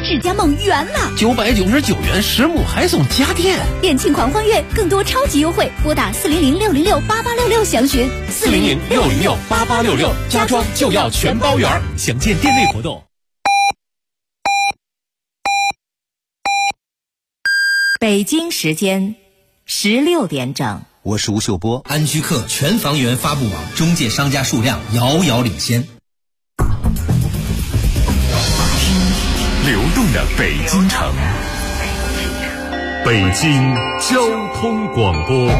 指甲梦圆了 ，999元10亩还送家电， 店庆狂欢月更多超级优惠，拨打400-606-8866详询。 400-606-8866，家装就要全包圆，详见店内活动。 北京时间16点整， 我是吴秀波。 安居客全房源发布网中介商家数量遥遥领先。 流动的北京城，北京交通广播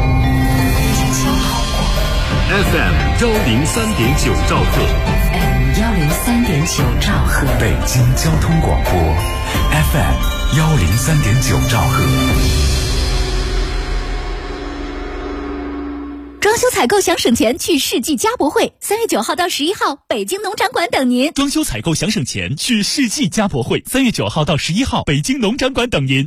FM 103.9兆赫 103.9兆赫， 北京交通广播 FM 103.9兆赫。 装修采购想省钱，去世纪家博会，3月9号到11号，北京农展馆等您。 装修采购想省钱，去世纪家博会，3月9号到11号，北京农展馆等您。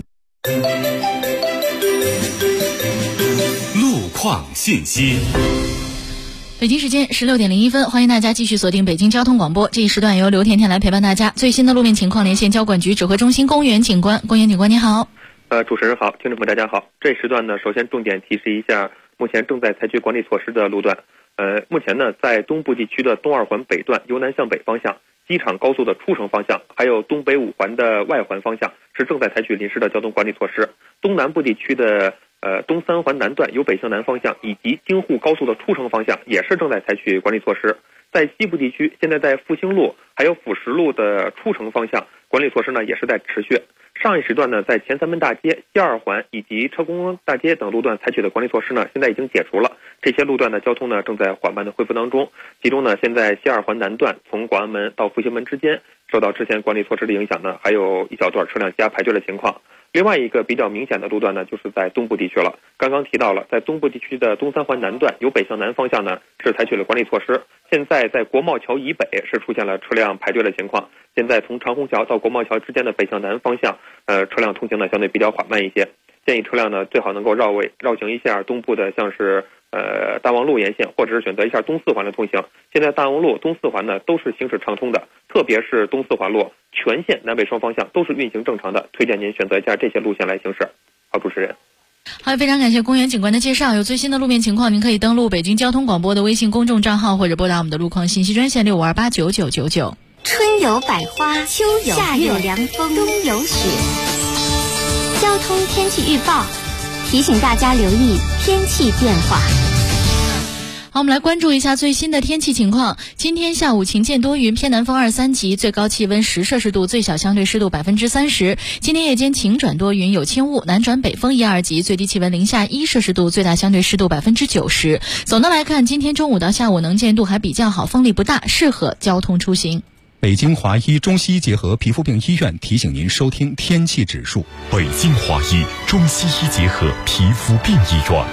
路况信息。 北京时间16点01分，欢迎大家继续锁定北京交通广播。这一时段由刘甜甜来陪伴大家。最新的路面情况连线交管局指挥中心公园警官。公园警官你好。 主持人好，听众朋友大家好。这时段呢，首先重点提示一下目前正在采取管理措施的路段。目前呢，在东部地区的东二环北段由南向北方向、机场高速的出城方向，还有东北五环的外环方向是正在采取临时的交通管理措施。东南部地区的东三环南段由北向南方向以及京沪高速的出城方向也是正在采取管理措施。在西部地区，现在在复兴路还有辅石路的出城方向管理措施呢也是在持续。上一时段呢，在前三门大街、西二环以及车公大街等路段采取的管理措施呢，现在已经解除了。这些路段的交通呢，正在缓慢的恢复当中。其中呢，现在西二环南段从广安门到复兴门之间，受到之前管理措施的影响呢，还有一小段车辆加排队的情况。另外一个比较明显的路段呢，就是在东部地区了。刚刚提到了，在东部地区的东三环南段由北向南方向呢，是采取了管理措施。现在在国贸桥以北是出现了车辆排队的情况。现在从长虹桥到国贸桥之间的北向南方向，车辆通行呢相对比较缓慢一些。建议车辆呢最好能够绕行一下东部的，像是大望路沿线，或者是选择一下东四环的通行。现在大望路、东四环呢都是行驶畅通的，特别是东四环路全线南北双方向都是运行正常的，推荐您选择一下这些路线来行驶。好，主持人。 好，非常感谢公园警官的介绍。有最新的路面情况，您可以登录北京交通广播的微信公众账号，或者拨打我们的路况信息专线65289999。 春有百花，秋有夏有凉风，冬有雪。交通天气预报提醒大家留意天气变化。 好，我们来关注一下最新的天气情况。今天下午晴间多云，偏南风2、3级，最高气温10摄氏度，最小相对湿度30%。今天夜间晴转多云，有轻雾，南转北风1、2级，最低气温零下1摄氏度，最大相对湿度90%。总的来看，今天中午到下午能见度还比较好，风力不大，适合交通出行。 北京华医中西医结合皮肤病医院提醒您收听天气指数。 北京华医中西医结合皮肤病医院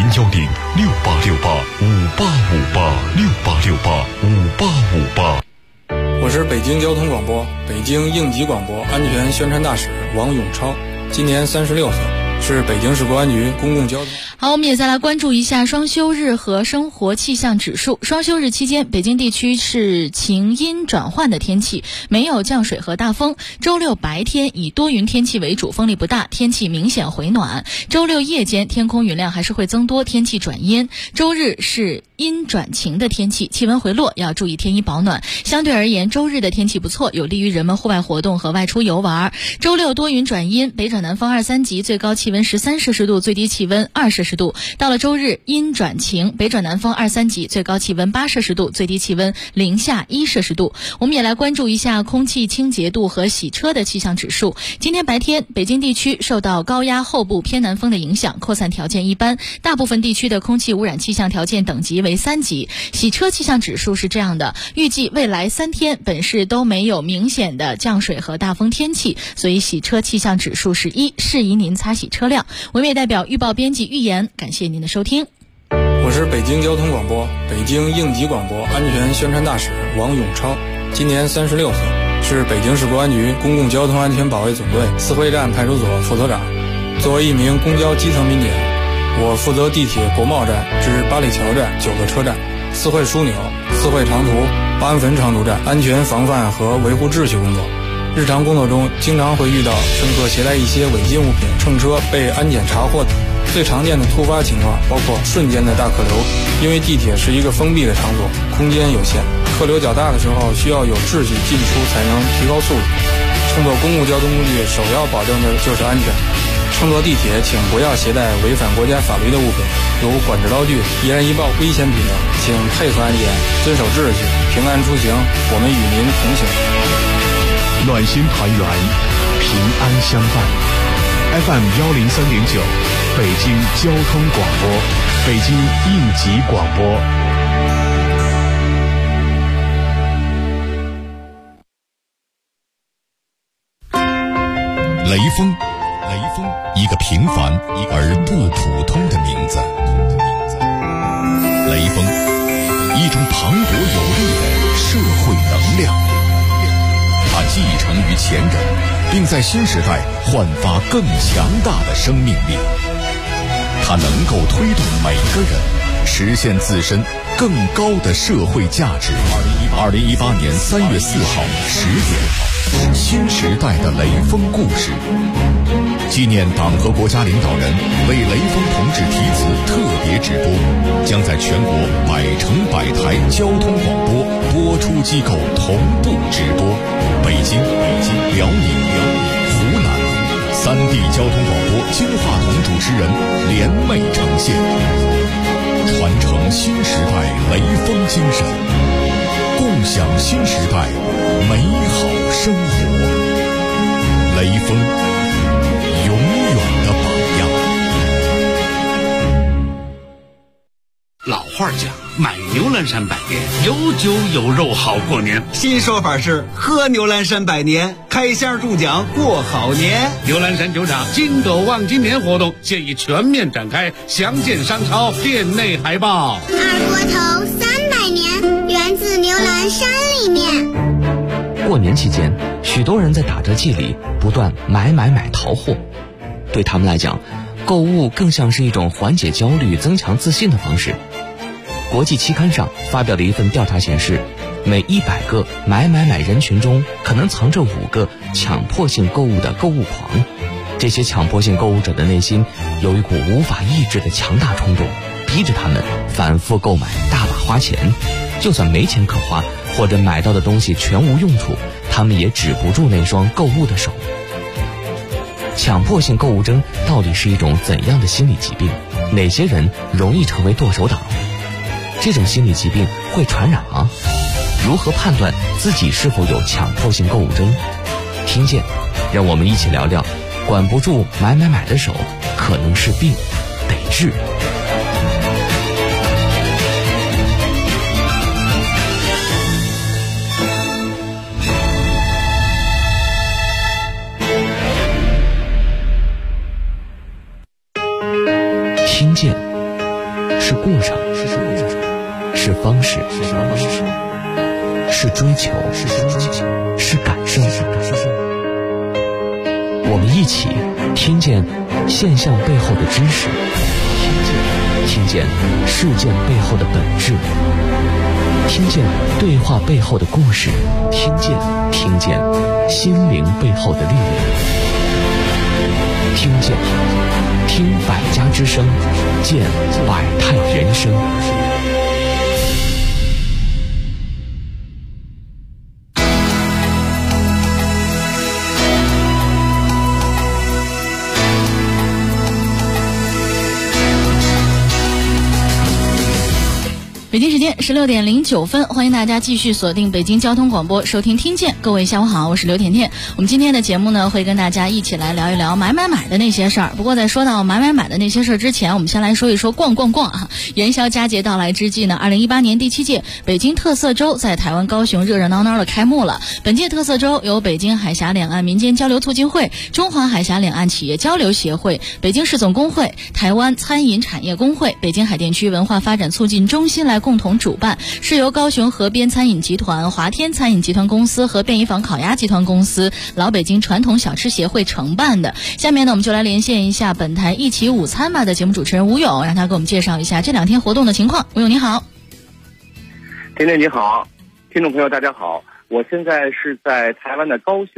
，01068685858，6686858。 我是北京交通广播北京应急广播安全宣传大使王永超，今年36岁，是北京市公安局公共交通。 好，我们也再来关注一下双休日和生活气象指数。双休日期间，北京地区是晴阴转换的天气，没有降水和大风。周六白天以多云天气为主，风力不大，天气明显回暖。周六夜间天空云量还是会增多，天气转阴。周日是阴转晴的天气，气温回落，要注意添衣保暖。相对而言，周日的天气不错，有利于人们户外活动和外出游玩。周六多云转阴，北转南风2、3级，最高气温13摄氏度，最低气温2摄氏度。到了周日阴转晴，北转南风2、3级，最高气温8摄氏度，最低气温零下1摄氏度。我们也来关注一下空气清洁度和洗车的气象指数。今天白天，北京地区受到高压后部偏南风的影响，扩散条件一般，大部分地区的空气污染气象条件等级为3级。洗车气象指数是这样的，预计未来3天本市都没有明显的降水和大风天气，所以洗车气象指数是1，适宜您擦洗车辆。我们也代表预报编辑预言，感谢您的收听。 我是北京交通广播北京应急广播安全宣传大使王永超，今年36岁，是北京市公安局公共交通安全保卫总队四惠站派出所副所长。作为一名公交基层民警，我负责地铁国贸站至八里桥站9个车站、四惠枢纽、四惠长途、八安汾长途站安全防范和维护秩序工作。 日常工作中经常会遇到乘客携带一些违禁物品乘车被安检查获。最常见的突发情况包括瞬间的大客流，因为地铁是一个封闭的场所，空间有限，客流较大的时候需要有秩序进出才能提高速度。乘坐公共交通工具首要保证的就是安全。乘坐地铁请不要携带违反国家法律的物品，如管制刀具、易燃易爆、危险品等，请配合安检，遵守秩序，平安出行，我们与您同行。 暖心团圆，平安相伴。FM 103.9，北京交通广播，北京应急广播。 雷锋，一个平凡而不普通的名字。雷锋，一种磅礴有力的社会能量。他继承于前人，并在新时代焕发更强大的生命力。他能够推动每个人实现自身更高的社会价值。2018年3月4号10点，新时代的雷锋故事，纪念党和国家领导人为雷锋同志题词特别直播，将在全国100城100台交通广播播出机构同步直播。北京、辽宁、湖南3地交通广播金话筒主持人联袂呈现，传承新时代雷锋精神，共享新时代美好生活。雷锋，永远的榜样。 老话讲，买牛栏山百年，有酒有肉好过年。 新说法是喝牛栏山百年，开箱中奖过好年。 牛栏山酒厂金狗望金年活动现已全面展开，详见商超店内海报。 二锅头300年，源自牛栏山里面。 过年期间，许多人在打折季里不断买淘货，对他们来讲，购物更像是一种缓解焦虑、增强自信的方式。国际期刊上发表的一份调查显示，每100个买人群中可能藏着5个强迫性购物的购物狂。这些强迫性购物者的内心有一股无法抑制的强大冲动，逼着他们反复购买，大把花钱。就算没钱可花，或者买到的东西全无用处，他们也止不住那双购物的手。强迫性购物症到底是一种怎样的心理疾病？哪些人容易成为剁手党？这种心理疾病会传染吗？如何判断自己是否有强迫性购物症？听见，让我们一起聊聊，管不住买的手可能是病，得治。听见是过程，是方式，是追求，是感受。我们一起听见现象背后的知识，听见事件背后的本质，听见对话背后的故事，听见心灵背后的力量。听百家之声，见百态人生。 北京时间16点09分，欢迎大家继续锁定北京交通广播，收听听见。各位下午好，我是刘甜甜。我们今天的节目呢，会跟大家一起来聊一聊买的那些事儿。不过在说到买的那些事儿之前，我们先来说一说逛啊。元宵佳节到来之际呢，2018年第7届北京特色周在台湾高雄热闹的开幕了。本届特色周由北京海峡两岸民间交流促进会、中华海峡两岸企业交流协会、北京市总工会、台湾餐饮产业工会、北京海淀区文化发展促进中心来共同主办，是由高雄河边餐饮集团、华天餐饮集团公司和便宜坊烤鸭集团公司、老北京传统小吃协会承办的。下面呢，我们就来连线一下本台一起午餐吧的节目主持人吴勇，让他给我们介绍一下这2天活动的情况。吴勇你好。 甜甜你好，听众朋友大家好，我现在是在台湾的高雄，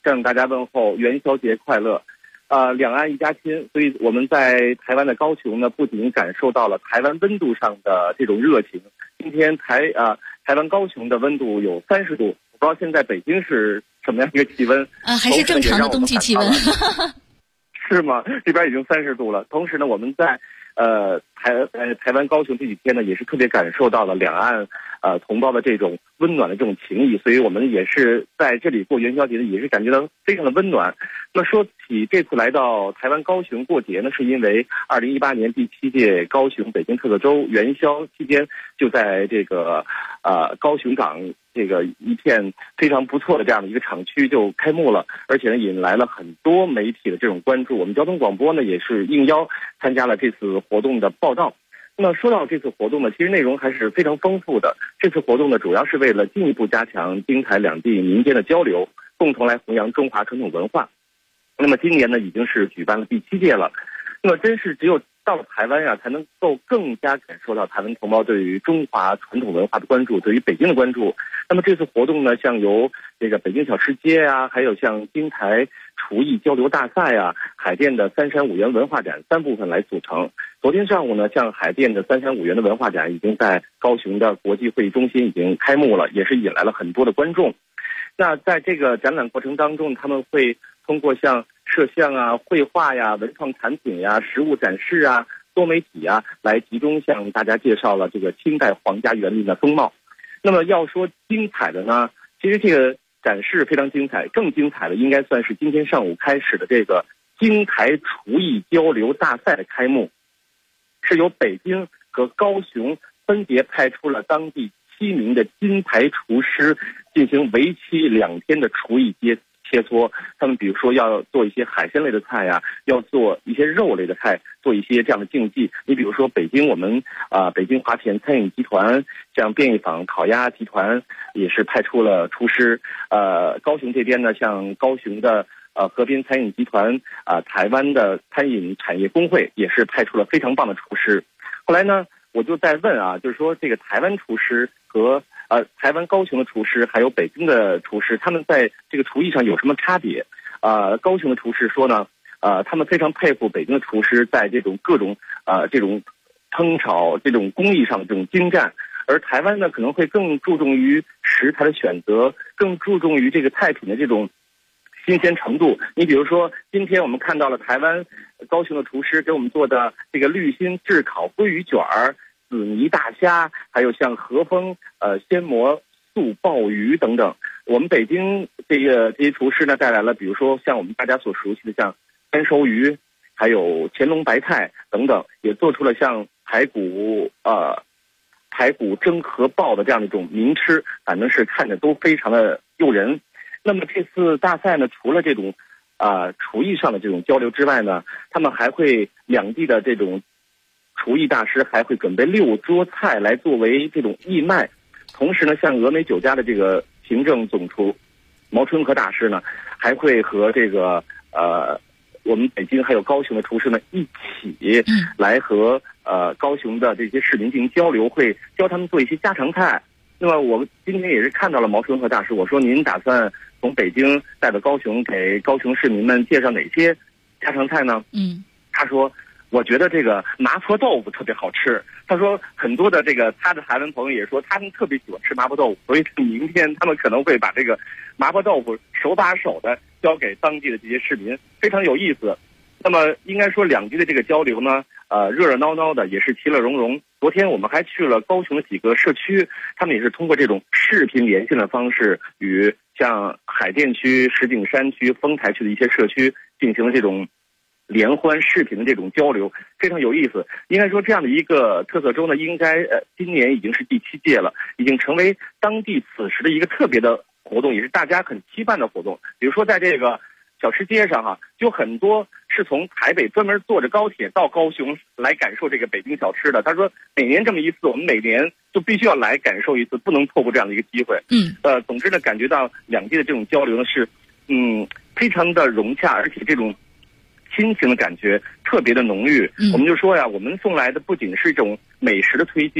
向大家问候元宵节快乐。两岸一家亲，所以我们在台湾的高雄呢，不仅感受到了台湾温度上的这种热情。今天台湾高雄的温度有30度，我不知道现在北京是什么样一个气温还是正常的冬季气温是吗？这边已经30度了。同时呢，我们在台湾高雄这几天呢，也是特别感受到了两岸同胞的这种温暖的这种情谊，所以我们也是在这里过元宵节呢，也是感觉到非常的温暖。那么说起这次来到台湾高雄过节呢，是因为2018年第7届高雄北京特色周元宵期间，就在这个高雄港这个一片非常不错的这样的一个厂区就开幕了，而且呢引来了很多媒体的这种关注。我们交通广播呢也是应邀参加了这次活动的报道。那么说到这次活动呢，其实内容还是非常丰富的。这次活动呢，主要是为了进一步加强京台两地民间的交流，共同来弘扬中华传统文化。那么今年呢，已经是举办了第7届了。那么真是只有到了台湾才能够更加感受到台湾同胞对于中华传统文化的关注，对于北京的关注。那么这次活动呢，像由这个北京小吃街还有像京台厨艺交流大赛海淀的三山五园文化展3部分来组成。昨天上午呢，像海淀的三山五园的文化展已经在高雄的国际会议中心已经开幕了，也是引来了很多的观众。那在这个展览过程当中，他们会通过像摄像绘画文创产品实物展示多媒体来集中向大家介绍了这个清代皇家园林的风貌。那么要说精彩的呢，其实这个展示非常精彩，更精彩的应该算是今天上午开始的这个京台厨艺交流大赛的开幕，是由北京和高雄分别派出了当地7名的金牌厨师进行为期2天的厨艺切磋。他们比如说要做一些海鲜类的菜要做一些肉类的菜，做一些这样的竞技。你比如说北京我们北京华田餐饮集团，像便宜坊烤鸭集团也是派出了厨师。高雄这边呢，像高雄的河边餐饮集团台湾的餐饮产业工会也是派出了非常棒的厨师。后来呢，我就在问就是说这个台湾厨师和台湾高雄的厨师还有北京的厨师，他们在这个厨艺上有什么差别？高雄的厨师说呢，他们非常佩服北京的厨师在这种各种这种烹炒这种工艺上的这种精湛，而台湾呢可能会更注重于食材的选择，更注重于这个菜品的这种新鲜程度。你比如说今天我们看到了台湾高雄的厨师给我们做的这个绿心炙烤鲑鱼卷儿、紫泥大虾，还有像和风鲜蘑素鲍鱼等等。我们北京这些厨师呢带来了比如说像我们大家所熟悉的像干熟鱼，还有乾隆白菜等等，也做出了像排骨蒸荷包的这样的一种名吃，反正是看着都非常的诱人。那么这次大赛呢，除了这种厨艺上的这种交流之外呢，他们还会两地的这种厨艺大师还会准备6桌菜来作为这种义卖。同时呢，像峨眉酒家的这个行政总厨毛春和大师呢，还会和这个我们北京还有高雄的厨师呢一起来和高雄的这些市民进行交流，会教他们做一些家常菜。那么我们今天也是看到了毛春和大师，我说您打算从北京带到高雄，给高雄市民们介绍哪些家常菜呢？他说我觉得这个麻婆豆腐特别好吃。他说很多的他的台湾朋友也说他们特别喜欢吃麻婆豆腐，所以明天他们可能会把这个麻婆豆腐手把手的交给当地的这些市民，非常有意思。那么应该说两地的这个交流呢，热热闹闹的，也是其乐融融。昨天我们还去了高雄的几个社区，他们也是通过这种视频连线的方式，与像海淀区、石景山区、丰台区的一些社区进行了这种联欢视频的这种交流，非常有意思。应该说这样的一个特色周呢，应该今年已经是第7届了，已经成为当地此时的一个特别的活动，也是大家很期盼的活动。比如说在这个小吃街上就很多是从台北专门坐着高铁到高雄来感受这个北京小吃的。他说每年这么一次，我们每年就必须要来感受一次，不能错过这样的一个机会。总之呢，感觉到两地的这种交流呢是非常的融洽，而且这种亲情的感觉特别的浓郁。我们就说我们送来的不仅是一种美食的推介，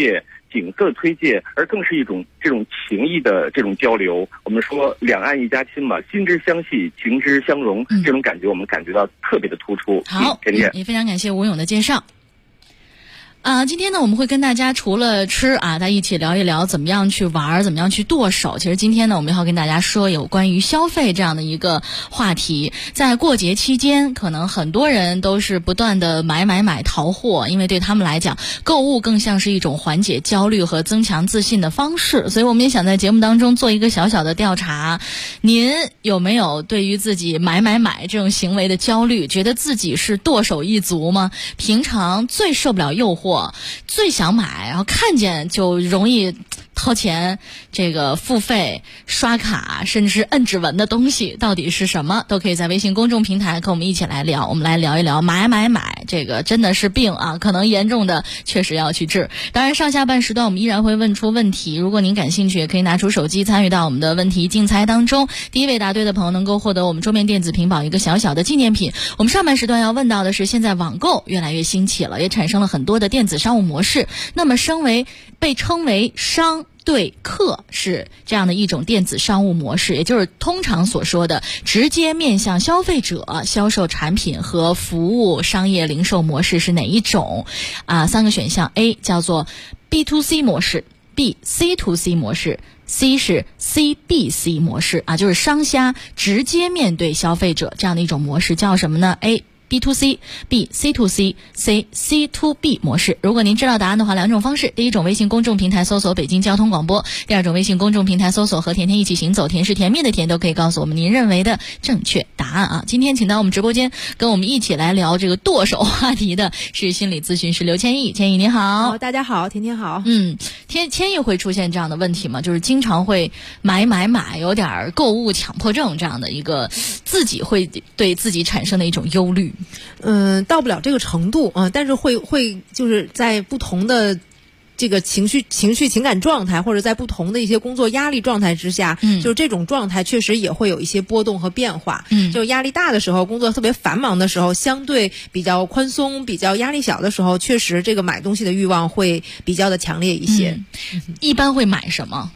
景色推介，而更是一种这种情谊的这种交流。我们说两岸一家亲嘛，心之相系，情之相融，这种感觉我们感觉到特别的突出。 好，也非常感谢吴勇的介绍。今天呢，我们会跟大家除了吃大家一起聊一聊怎么样去玩，怎么样去剁手。其实今天呢，我们要跟大家说有关于消费这样的一个话题。在过节期间，可能很多人都是不断的买淘货，因为对他们来讲，购物更像是一种缓解焦虑和增强自信的方式。所以我们也想在节目当中做一个小小的调查，您有没有对于自己买这种行为的焦虑，觉得自己是剁手一族吗？平常最受不了诱惑，最想买，然后看见就容易掏钱这个付费刷卡甚至是摁指纹的东西到底是什么，都可以在微信公众平台跟我们一起来聊。我们来聊一聊买这个真的是病可能严重的确实要去治。当然上下半时段我们依然会问出问题，如果您感兴趣也可以拿出手机参与到我们的问题竞猜当中，第一位答对的朋友能够获得我们桌面电子屏保一个小小的纪念品。我们上半时段要问到的是，现在网购越来越兴起了，也产生了很多的电子商务模式，那么被称为商对客是这样的一种电子商务模式，也就是通常所说的直接面向消费者销售产品和服务商业零售模式是哪一种？3个选项 A 叫做 B2C 模式， B C2C 模式， C 是 CBC 模式就是商家直接面对消费者这样的一种模式，叫什么呢？ A B2C B C2C C C2B 模式。如果您知道答案的话，两种方式，第一种微信公众平台搜索北京交通广播，第二种微信公众平台搜索和甜甜一起行走，甜是甜蜜的甜，都可以告诉我们您认为的正确答案今天请到我们直播间跟我们一起来聊这个剁手话题的是心理咨询师刘千亿。千亿你好。 大家好，甜甜好。 千亿会出现这样的问题吗？就是经常会买，有点购物强迫症这样的一个自己会对自己产生的一种忧虑。 到不了这个程度但是会就是在不同的这个情绪情感状态，或者在不同的一些工作压力状态之下，就是这种状态确实也会有一些波动和变化。就压力大的时候，工作特别繁忙的时候，相对比较宽松，比较压力小的时候，确实这个买东西的欲望会比较的强烈一些。 一般会买什么？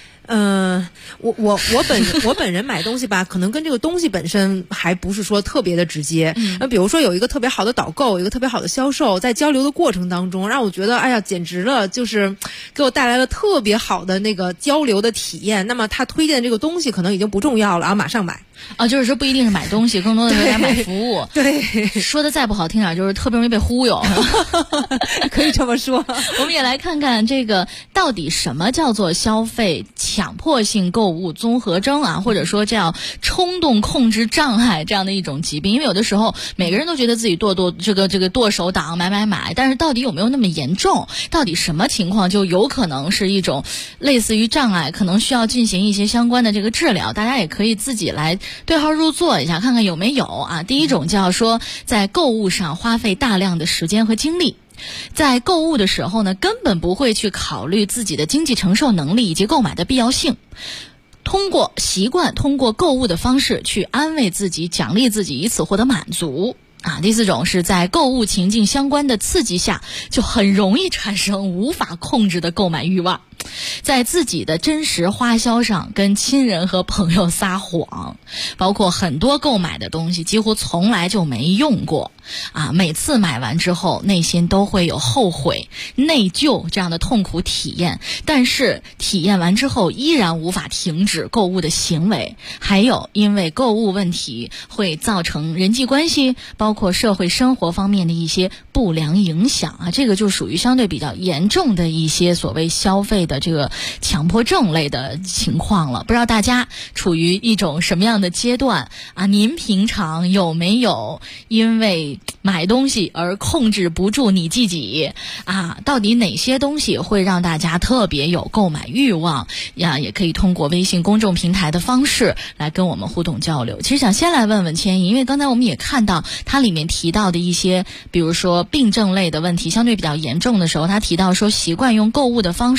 我本人买东西吧，可能跟这个东西本身还不是说特别的直接。比如说有一个特别好的导购，一个特别好的销售，在交流的过程当中，让我觉得哎呀简直了，就是给我带来了特别好的那个交流的体验。那么他推荐这个东西可能已经不重要了马上买。 就是说不一定是买东西，更多的是来买服务。 对， 说的再不好听点，就是特别容易被忽悠。 可以这么说。 我们也来看看这个到底什么叫做消费强迫性购物综合征或者说叫冲动控制障碍这样的一种疾病。因为有的时候每个人都觉得自己这个剁手党买，但是到底有没有那么严重？到底什么情况就有可能是一种类似于障碍，可能需要进行一些相关的这个治疗。大家也可以自己来对号入座一下，看看有没有第一种叫说在购物上花费大量的时间和精力，在购物的时候呢，根本不会去考虑自己的经济承受能力以及购买的必要性，通过购物的方式去安慰自己、奖励自己，以此获得满足。第四种是在购物情境相关的刺激下，就很容易产生无法控制的购买欲望，在自己的真实花销上跟亲人和朋友撒谎，包括很多购买的东西几乎从来就没用过每次买完之后内心都会有后悔、内疚这样的痛苦体验，但是体验完之后依然无法停止购物的行为。还有因为购物问题会造成人际关系包括社会生活方面的一些不良影响这个就属于相对比较严重的一些所谓消费的这个强迫症类的情况了。不知道大家处于一种什么样的阶段您平常有没有因为买东西而控制不住你自己到底哪些东西会让大家特别有购买欲望也可以通过微信公众平台的方式来跟我们互动交流。其实想先来问问千亿，因为刚才我们也看到它里面提到的一些比如说病症类的问题相对比较严重的时候，他提到说习惯用购物的方式去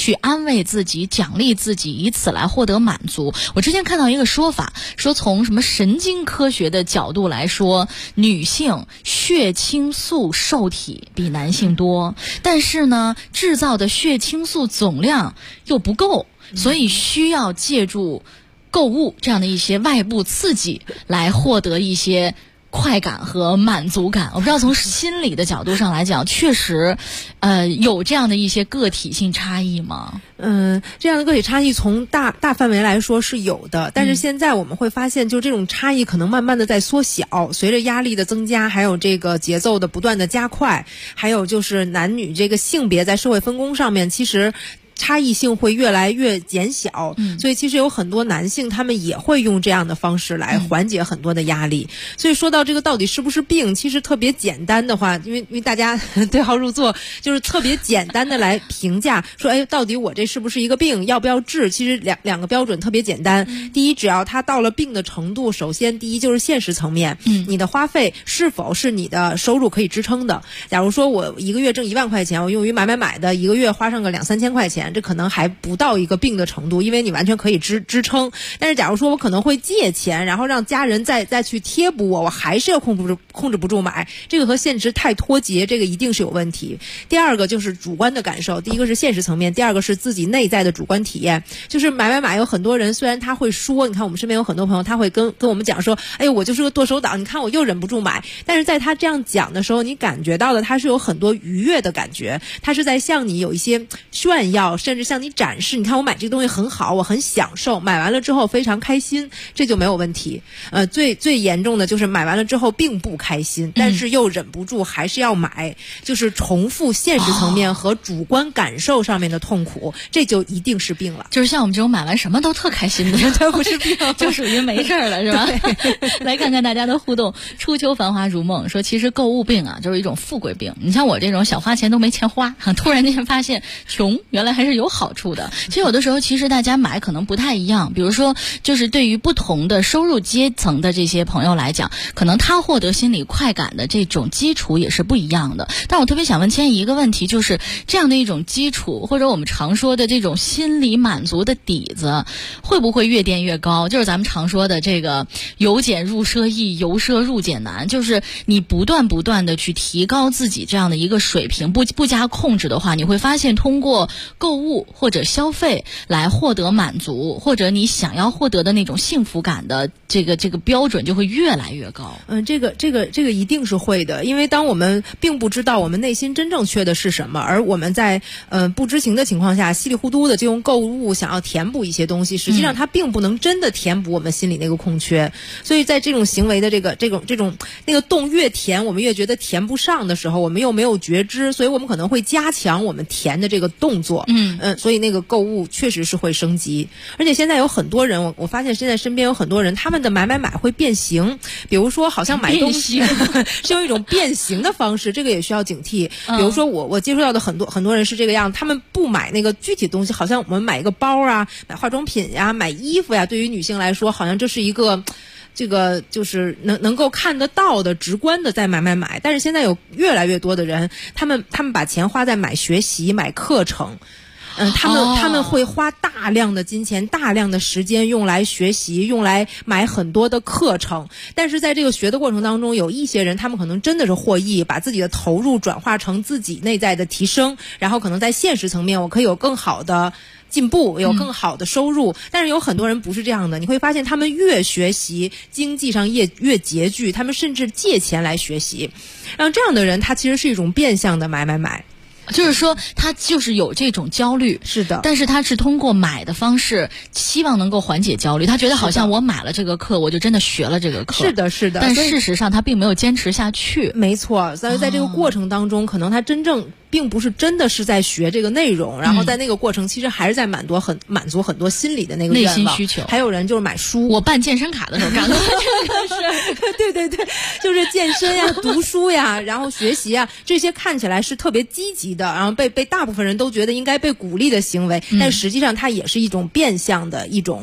去安慰自己、奖励自己，以此来获得满足。我之前看到一个说法，说从什么神经科学的角度来说，女性血清素受体比男性多，但是呢，制造的血清素总量又不够，所以需要借助购物这样的一些外部刺激来获得一些快感和满足感。我不知道从心理的角度上来讲，确实有这样的一些个体性差异吗？ 这样的个体差异从大范围来说是有的，但是现在我们会发现，就这种差异可能慢慢的在缩小，随着压力的增加，还有这个节奏的不断的加快，还有就是男女这个性别在社会分工上面，其实差异性会越来越减小，所以其实有很多男性他们也会用这样的方式来缓解很多的压力。所以说到这个到底是不是病，其实特别简单的话，因为大家对号入座，就是特别简单的来评价说，哎，到底我这是不是一个病，要不要治？其实两个标准特别简单。第一，只要它到了病的程度，首先第一就是现实层面，你的花费是否是你的收入可以支撑的。假如说我一个月挣1万块钱，我用于买的，一个月花上个2-3千块钱，这可能还不到一个病的程度，因为你完全可以支撑。但是假如说我可能会借钱，然后让家人再去贴补我还是要控制不住买，这个和现实太脱节，这个一定是有问题。第二个就是主观的感受，第一个是现实层面，第二个是自己内在的主观体验。就是买，有很多人虽然他会说，你看我们身边有很多朋友，他会跟我们讲说，哎呦，我就是个剁手党，你看我又忍不住买。但是在他这样讲的时候，你感觉到的他是有很多愉悦的感觉，他是在向你有一些炫耀，甚至向你展示，你看我买这个东西很好，我很享受，买完了之后非常开心，这就没有问题。最严重的就是买完了之后并不开心，但是又忍不住还是要买，就是重复现实层面和主观感受上面的痛苦，这就一定是病了。 就是像我们这种买完什么都特开心的， 这不是病， 就属于没事了，是吧？来看看大家的互动。初秋繁华如梦说，其实购物病啊，就是一种富贵病。你像我这种小花钱都没钱花，突然间发现穷原来还是有好处的。其实有的时候，其实大家买可能不太一样。比如说，就是对于不同的收入阶层的这些朋友来讲，可能他获得心理快感的这种基础也是不一样的。但我特别想问千亿一个问题，就是这样的一种基础，或者我们常说的这种心理满足的底子，会不会越垫越高？就是咱们常说的这个由俭入奢易，由奢入俭难，就是你不断的去提高自己这样的一个水平，不加控制的话，你会发现通过购物或者消费来获得满足，或者你想要获得的那种幸福感的这个标准就会越来越高。 这个一定是会的，因为当我们并不知道我们内心真正缺的是什么，而我们在不知情的情况下稀里糊涂的就用购物想要填补一些东西，实际上它并不能真的填补我们心里那个空缺。所以在这种行为的这种那个洞越填，我们越觉得填不上的时候，我们又没有觉知，所以我们可能会加强我们填的这个动作。所以那个购物确实是会升级。而且现在有很多人，我发现现在身边有很多人，他们的买会变形。比如说好像买东西是用一种变形的方式，这个也需要警惕。比如说我接触到的很多人是这个样，他们不买那个具体东西，好像我们买一个包啊，买化妆品呀，买衣服呀，对于女性来说好像这是一个这个就是能够看得到的直观的在买。但是现在有越来越多的人，他们把钱花在买学习买课程。他们会花大量的金钱、大量的时间用来学习，用来买很多的课程。但是在这个学的过程当中，有一些人他们可能真的是获益，把自己的投入转化成自己内在的提升，然后可能在现实层面我可以有更好的进步，有更好的收入。但是有很多人不是这样的，你会发现他们越学习，经济上越拮据，他们甚至借钱来学习。让这样的人，他其实是一种变相的买。 就是说他就是有这种焦虑， 是的， 但是他是通过买的方式希望能够缓解焦虑，他觉得好像我买了这个课我就真的学了这个课， 是的， 但事实上他并没有坚持下去。 没错，所以在这个过程当中，可能他真正并不是真的是在学这个内容，然后在那个过程其实还是在满足很多心理的那个愿望内心需求。 还有人就是买书， 我办健身卡的时候干的这个是对，就是健身呀、读书呀，然后学习啊，这些看起来是特别积极的，然后被大部分人都觉得应该被鼓励的行为，但实际上它也是一种变相的一种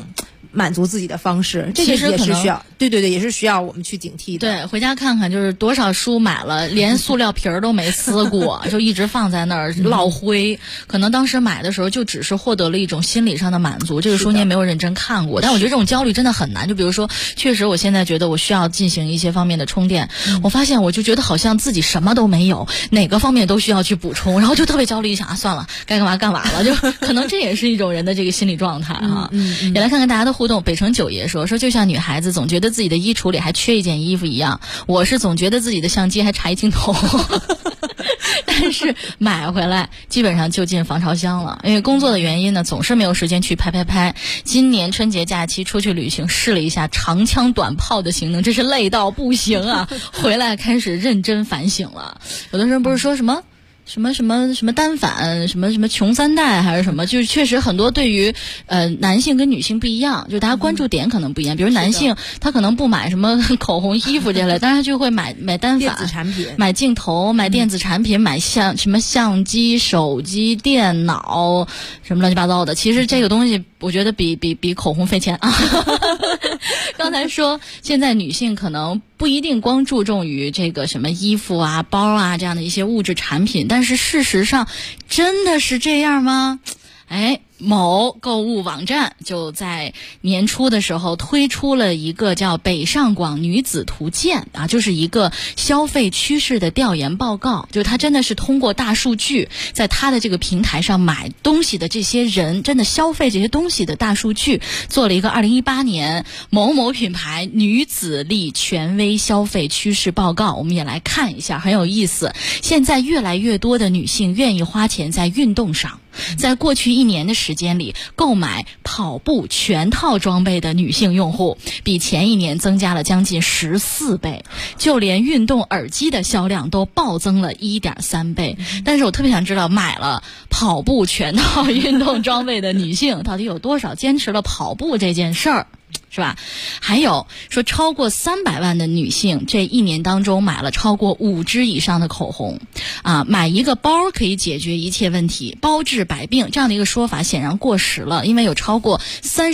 满足自己的方式，这个也是需要，对，也是需要我们去警惕的。 对，回家看看，就是多少书买了，连塑料皮儿都没撕过，就一直放在那儿落灰。可能当时买的时候就只是获得了一种心理上的满足，这个书你也没有认真看过。但我觉得这种焦虑真的很难。就比如说，确实我现在觉得我需要进行一些方面的充电，我发现我就觉得好像自己什么都没有，哪个方面都需要去补充，然后就特别焦虑，一想算了，该干嘛干嘛了，就可能这也是一种人的这个心理状态哈。也来看看大家的互动。北城九爷说就像女孩子总觉得自己的衣橱里还缺一件衣服一样，我是总觉得自己的相机还差一镜头但是买回来基本上就进防潮箱了，因为工作的原因呢，总是没有时间去拍。今年春节假期出去旅行，试了一下长枪短炮的性能，真是累到不行啊回来开始认真反省了。有的人不是说什么单反，什么穷三代还是什么，就是确实很多对于男性跟女性不一样，就大家关注点可能不一样。比如男性他可能不买什么口红衣服这类，但是他就会买单反、 电子产品、 买镜头、买电子产品、买什么相机、手机、电脑什么乱七八糟的。其实这个东西我觉得比口红费钱啊刚才说现在女性可能不一定光注重于这个什么衣服啊、包啊这样的一些物质产品，但是事实上真的是这样吗？某购物网站就在年初的时候推出了一个叫北上广女子图鉴啊，就是一个消费趋势的调研报告，就是它真的是通过大数据，在它的这个平台上买东西的这些人真的消费这些东西的大数据，做了一个2018年某某品牌女子力权威消费趋势报告。我们也来看一下，很有意思。现在越来越多的女性愿意花钱在运动上，在过去1年的时间里，购买跑步全套装备的女性用户比前1年增加了将近14倍，就连运动耳机的销量都暴增了1.3倍。但是我特别想知道，买了跑步全套运动装备的女性到底有多少坚持了跑步这件事儿，是吧？还有说超过300万的女性这1年当中买了超过5支以上的口红啊，买一个包可以解决一切问题，包治百病这样的一个说法显然过时了，因为有超过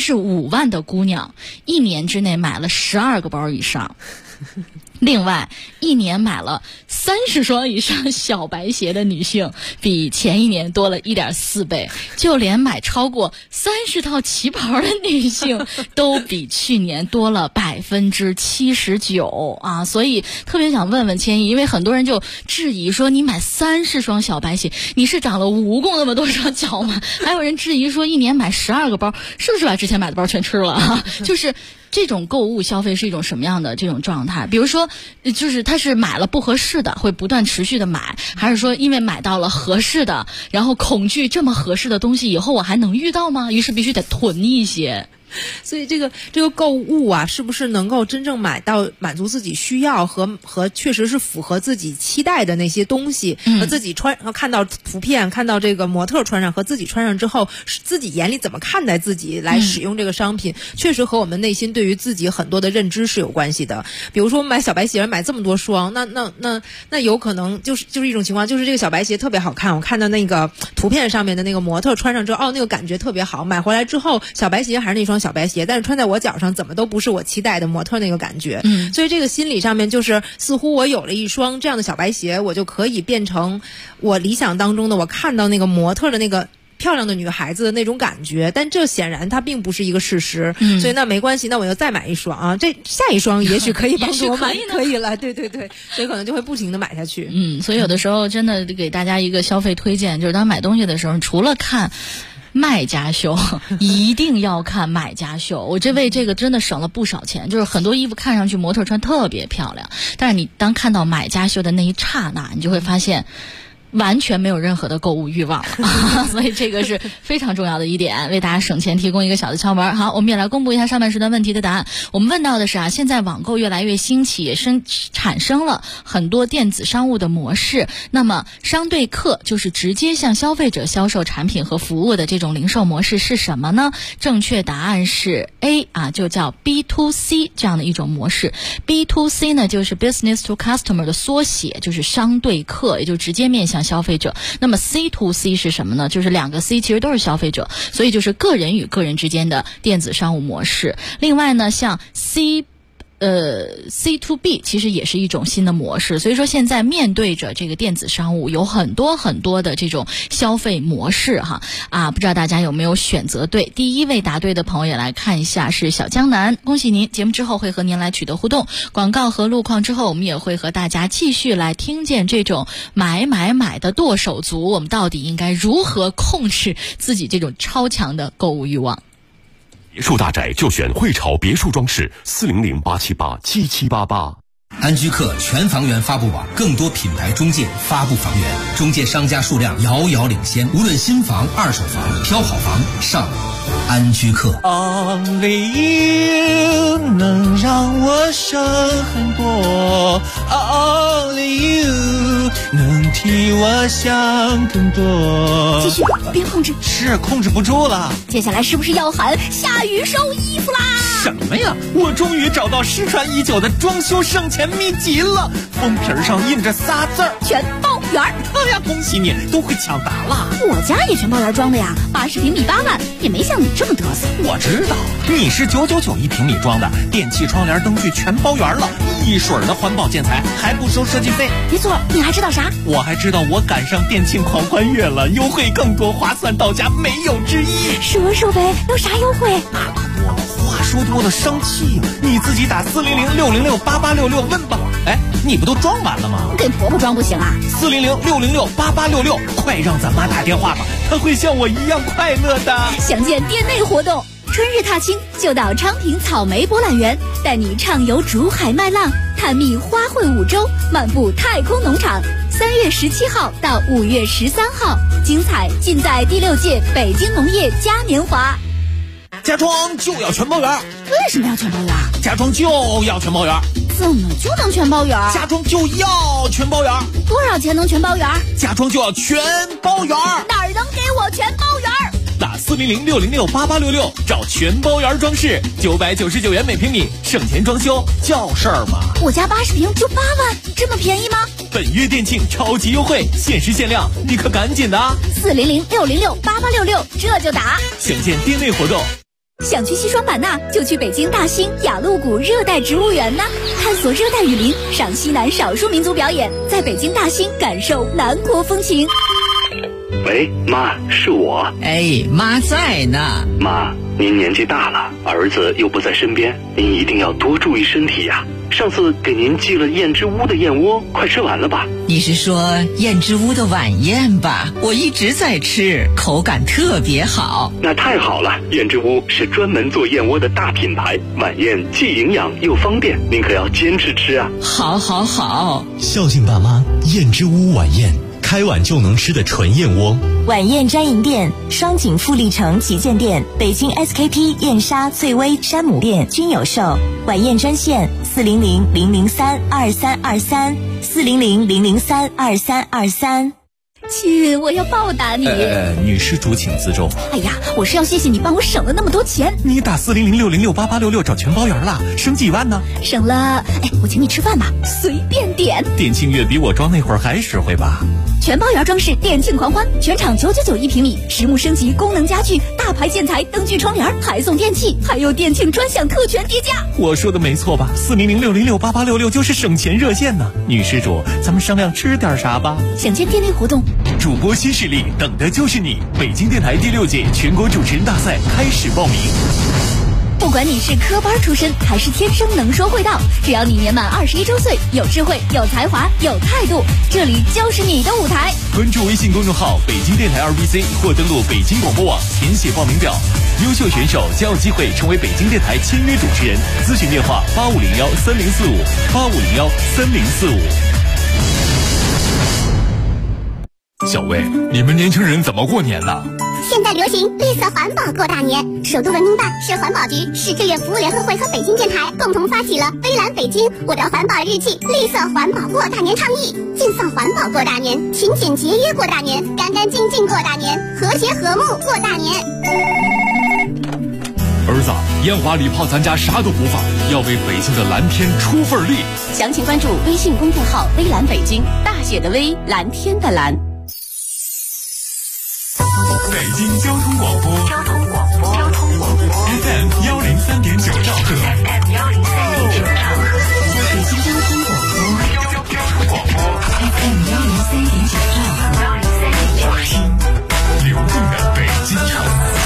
35万的姑娘1年之内买了12个包以上另外1年买了30双以上小白鞋的女性比前1年多了1.4倍，就连买超过30套旗袍的女性都比去年多了79%啊！所以特别想问问千亿，因为很多人就质疑说，你买30双小白鞋，你是长了蜈蚣那么多双脚吗？还有人质疑说，1年买12个包，是不是把之前买的包全吃了啊？就是这种购物消费是一种什么样的这种状态？比如说，就是他是买了不合适的，会不断持续的买，还是说因为买到了合适的，然后恐惧这么合适的东西以后我还能遇到吗？于是必须得囤一些。 所以这个购物啊，是不是能够真正买到满足自己需要和确实是符合自己期待的那些东西，和自己看到图片，看到这个模特穿上和自己穿上之后，自己眼里怎么看待自己来使用这个商品，确实和我们内心对于自己很多的认知是有关系的。比如说买小白鞋买这么多双，那有可能就是一种情况，就是这个小白鞋特别好看，我看到那个图片上面的那个模特穿上之后，那个感觉特别好，买回来之后小白鞋还是那双小白鞋，但是穿在我脚上怎么都不是我期待的模特那个感觉。所以这个心理上面就是似乎我有了一双这样的小白鞋，我就可以变成我理想当中的我看到那个模特的那个漂亮的女孩子的那种感觉，但这显然它并不是一个事实。所以那没关系，那我就再买一双啊，这下一双也许可以帮助我买可以了，对，所以可能就会不停的买下去。 所以有的时候真的给大家一个消费推荐，就是当买东西的时候，除了看卖家秀，一定要看买家秀。我为这个真的省了不少钱，就是很多衣服看上去模特穿特别漂亮，但是你当看到买家秀的那一刹那，你就会发现完全没有任何的购物欲望了所以这个是非常重要的一点，为大家省钱提供一个小的窍门。好，我们也来公布一下上半时段问题的答案。我们问到的是现在网购越来越兴起，也产生了很多电子商务的模式，那么商对客就是直接向消费者销售产品和服务的这种零售模式是什么呢？正确答案是 A 就叫 B2C 这样的一种模式。 B2C 呢就是 Business to Customer 的缩写，就是商对客，也就直接面向向消费者。那么 C to C 是什么呢？就是两个 C 其实都是消费者，所以就是个人与个人之间的电子商务模式。另外呢，像 C to B 其实也是一种新的模式，所以说现在面对着这个电子商务有很多很多的这种消费模式不知道大家有没有选择对。第一位答对的朋友也来看一下是小江南，恭喜您，节目之后会和您来取得互动，广告和路况之后我们也会和大家继续来听见这种买的剁手族，我们到底应该如何控制自己这种超强的购物欲望。 别墅大宅就选汇潮别墅装饰，400-878-7788。 安居客全房源发布网，更多品牌中介发布房源，中介商家数量遥遥领先。无论新房、二手房，挑好房上安居客。 Only you 能让我省很多 ，Only you 能替我想更多。 继续，别控制， 是控制不住了。 接下来是不是要喊下雨收衣服啦？ 什么呀？我终于找到失传已久的装修省钱秘籍了，封皮上印着仨字儿： 全包圆。 哎呀，恭喜你，都会抢答了。 我家也全包圆装的呀，80平米8万，也没像你这么嘚瑟。 我知道，你是999一平米装的，电器、窗帘、灯具全包圆了，一水儿的环保建材，还不收设计费。 没错，你还知道啥？ 我还知道我赶上电庆狂欢月了，优惠更多，划算到家没有之一。 说呗，有啥优惠？ 话说多了生气呀，你自己打400-606-8866问吧。哎，你不都装完了吗？ 给婆婆装不行啊 ？400-606-8866，快让咱妈打电话吧，她会像我一样快乐的。 详见店内活动，春日踏青就到昌平草莓博览园，带你畅游竹海麦浪，探秘花卉五洲，漫步太空农场。3月17号到5月13号，精彩尽在第6届北京农业嘉年华。 家装就要全包圆。 为什么要全包圆？ 家装就要全包圆。 怎么就能全包圆？ 家装就要全包圆。 多少钱能全包圆？ 家装就要全包圆。 哪儿能给我全包圆？ 打400-606-8866找全包圆装饰，999元每平米，省钱装修叫事儿吗？ 我家80平就8万，这么便宜吗？ 本月店庆超级优惠，限时限量，你可赶紧的啊 ！400-606-8866，这就打。 详见店内活动。 想去西双版纳，就去北京大兴雅鹿谷热带植物园呢，探索热带雨林，赏西南少数民族表演，在北京大兴感受南国风情。 喂，妈，是我。 哎，妈在呢。 妈，您年纪大了，儿子又不在身边，您一定要多注意身体呀。上次给您寄了燕之屋的燕窝，快吃完了吧？ 你是说燕之屋的晚宴吧？我一直在吃，口感特别好。 那太好了，燕之屋是专门做燕窝的大品牌，晚宴既营养又方便，您可要坚持吃啊。 好好好， 孝敬爸妈，燕之屋晚宴，开碗就能吃的纯燕窝。 晚宴专营店：双井富力城旗舰店、北京 SKP 燕莎、翠微、山姆店均有售。晚宴专线400-003-2323，400-003-2323。 亲，我要报答你。 女施主请自重。 哎呀，我是要谢谢你帮我省了那么多钱。 你打400-606-8866找全包圆了，省几万呢？ 省了，我请你吃饭吧，随便点。 店庆月比我装那会儿还实惠吧？ 全包圆装饰店庆狂欢，全场999一平米，实木升级，功能家具，大牌建材，灯具窗帘，还送电器，还有店庆专享特权叠加。 我说的没错吧？400-606-8866就是省钱热线呢。女施主，咱们商量吃点啥吧？ 想见店内活动， 主播新势力，等的就是你！北京电台第6届全国主持人大赛开始报名。 不管你是科班出身还是天生能说会道，只要你年满21周岁，有智慧、有才华、有态度，这里就是你的舞台。 关注微信公众号北京电台2BC 或登录北京广播网填写报名表，优秀选手将有机会成为北京电台签约主持人。咨询电话8501-3045，8501-3045。 小魏，你们年轻人怎么过年呢？ 现在流行绿色环保过大年，首都文明办、市环保局、市志愿服务联合会和北京电台共同发起了微蓝北京我的环保日记绿色环保过大年倡议，尽放环保过大年，勤俭节约过大年，干干净净过大年，和谐和睦过大年。 儿子，烟花礼炮咱家啥都不放，要为北京的蓝天出份力。 详情关注微信公众号微蓝北京，大写的微，蓝天的蓝。 北京交通广播FM 103.9兆赫，北京交通广播FM 103.9兆赫，流动的北京城。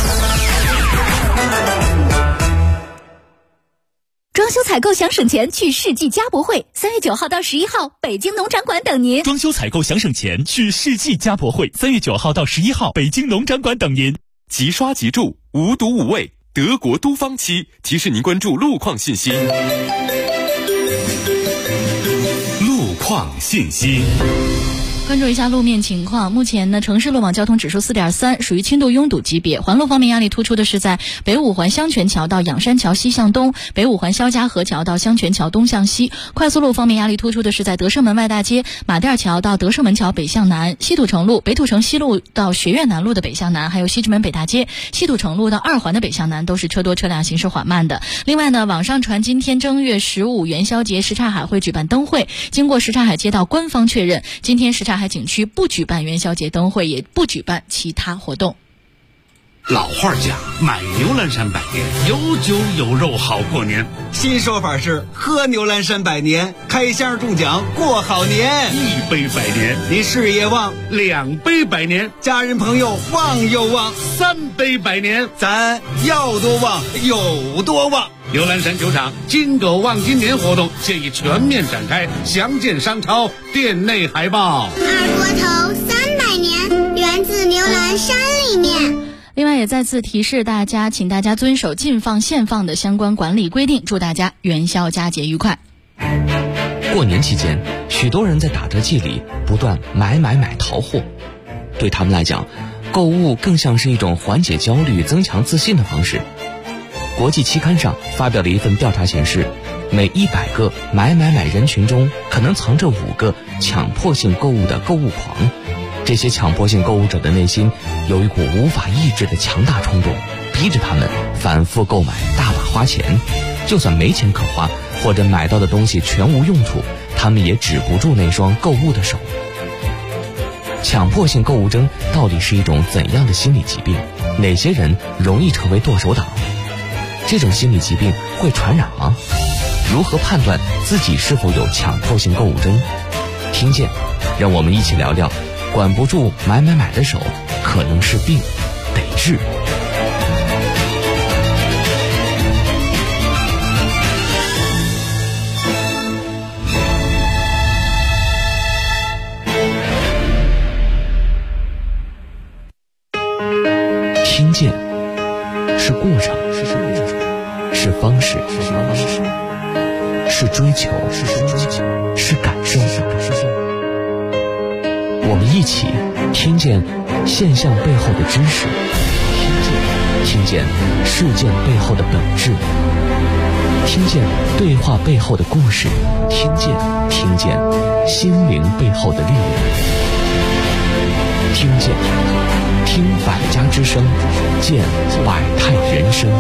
装修采购想省钱，去世纪家博会，3月9号到11号，北京农展馆等您。 装修采购想省钱，去世纪家博会，3月9号到11号，北京农展馆等您。 即刷即住，无毒无味，德国都方漆提示您关注路况信息。路况信息。 关注一下路面情况，目前呢，城市路网交通指数4.3，属于轻度拥堵级别。环路方面，压力突出的是在北五环香泉桥到仰山桥西向东，北五环肖家河桥到香泉桥东向西。快速路方面，压力突出的是在德胜门外大街马甸桥到德胜门桥北向南，西土城路、北土城西路到学院南路的北向南，还有西直门北大街、西土城路到2环的北向南都是车多车辆行驶缓慢的。另外呢，网上传今天正月15元宵节什刹海会举办灯会，经过什刹海街道官方确认，今天什刹海景区不举办元宵节灯会，也不举办其他活动。 老话讲，买牛栏山百年，有酒有肉好过年。 新说法是喝牛栏山百年，开箱中奖过好年。 1杯百年， 你事业旺 ；2杯百年， 家人朋友旺又旺 ；3杯百年， 咱要多旺有多旺。 牛栏山酒厂金狗旺今年活动现已全面展开，详见商超店内海报。 二锅头300年，源自牛栏山里面。 另外也再次提示大家，请大家遵守禁放限放的相关管理规定，祝大家元宵佳节愉快。 过年期间，许多人在打折季里不断买淘货，对他们来讲，购物更像是一种缓解焦虑、增强自信的方式。国际期刊上发表了一份调查显示，每100个买人群中可能藏着5个强迫性购物的购物狂。这些强迫性购物者的内心有一股无法抑制的强大冲动，逼着他们反复购买，大把花钱。就算没钱可花，或者买到的东西全无用处，他们也止不住那双购物的手。强迫性购物症到底是一种怎样的心理疾病？哪些人容易成为剁手党？这种心理疾病会传染吗？如何判断自己是否有强迫性购物症？听见，让我们一起聊聊，管不住买的手可能是病，得治。听见是过程，是方式，是追求，是感受。我们一起听见现象背后的知识，听见事件背后的本质，听见对话背后的故事，听见心灵背后的力量，听百家之声，见百态人生。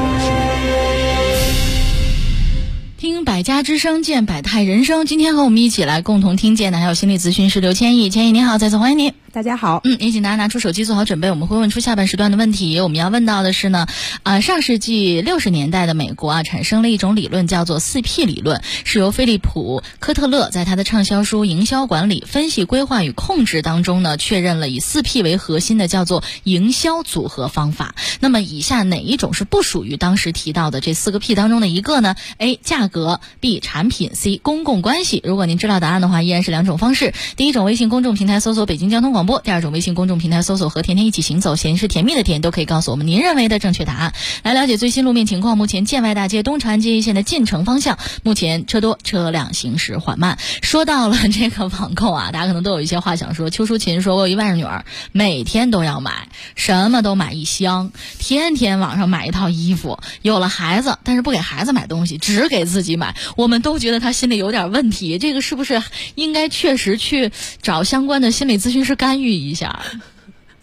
听百家之声，见百态人生。今天和我们一起来共同听见的还有心理咨询师刘千亿。千亿您好，再次欢迎您。 大家好。 也请大家拿出手机做好准备，我们会问出下半时段的问题。我们要问到的是呢，上世纪60年代的美国产生了一种理论，叫做4P 理论，是由菲利普·科特勒在他的畅销书《营销管理、分析、规划与控制》当中呢，确认了以4P 为核心的叫做营销组合方法。那么以下哪一种是不属于当时提到的这4个 P 当中的一个呢？ A. 价格， B. 产品， C. 公共关系。如果您知道答案的话，依然是2种方式。第一种，微信公众平台搜索北京交通广播；第二种，微信公众平台搜索和甜甜一起行走，咸是甜蜜的甜，都可以告诉我们您认为的正确答案。来了解最新路面情况，目前建外大街东长安街一线的进城方向，目前车多，车辆行驶缓慢。说到了这个网购大家可能都有一些话想说。邱淑琴说，我有一外甥女儿，每天都要买，什么都买一箱，天天网上买一套衣服。有了孩子，但是不给孩子买东西，只给自己买，我们都觉得他心里有点问题。这个是不是应该确实去找相关的心理咨询师干预一下？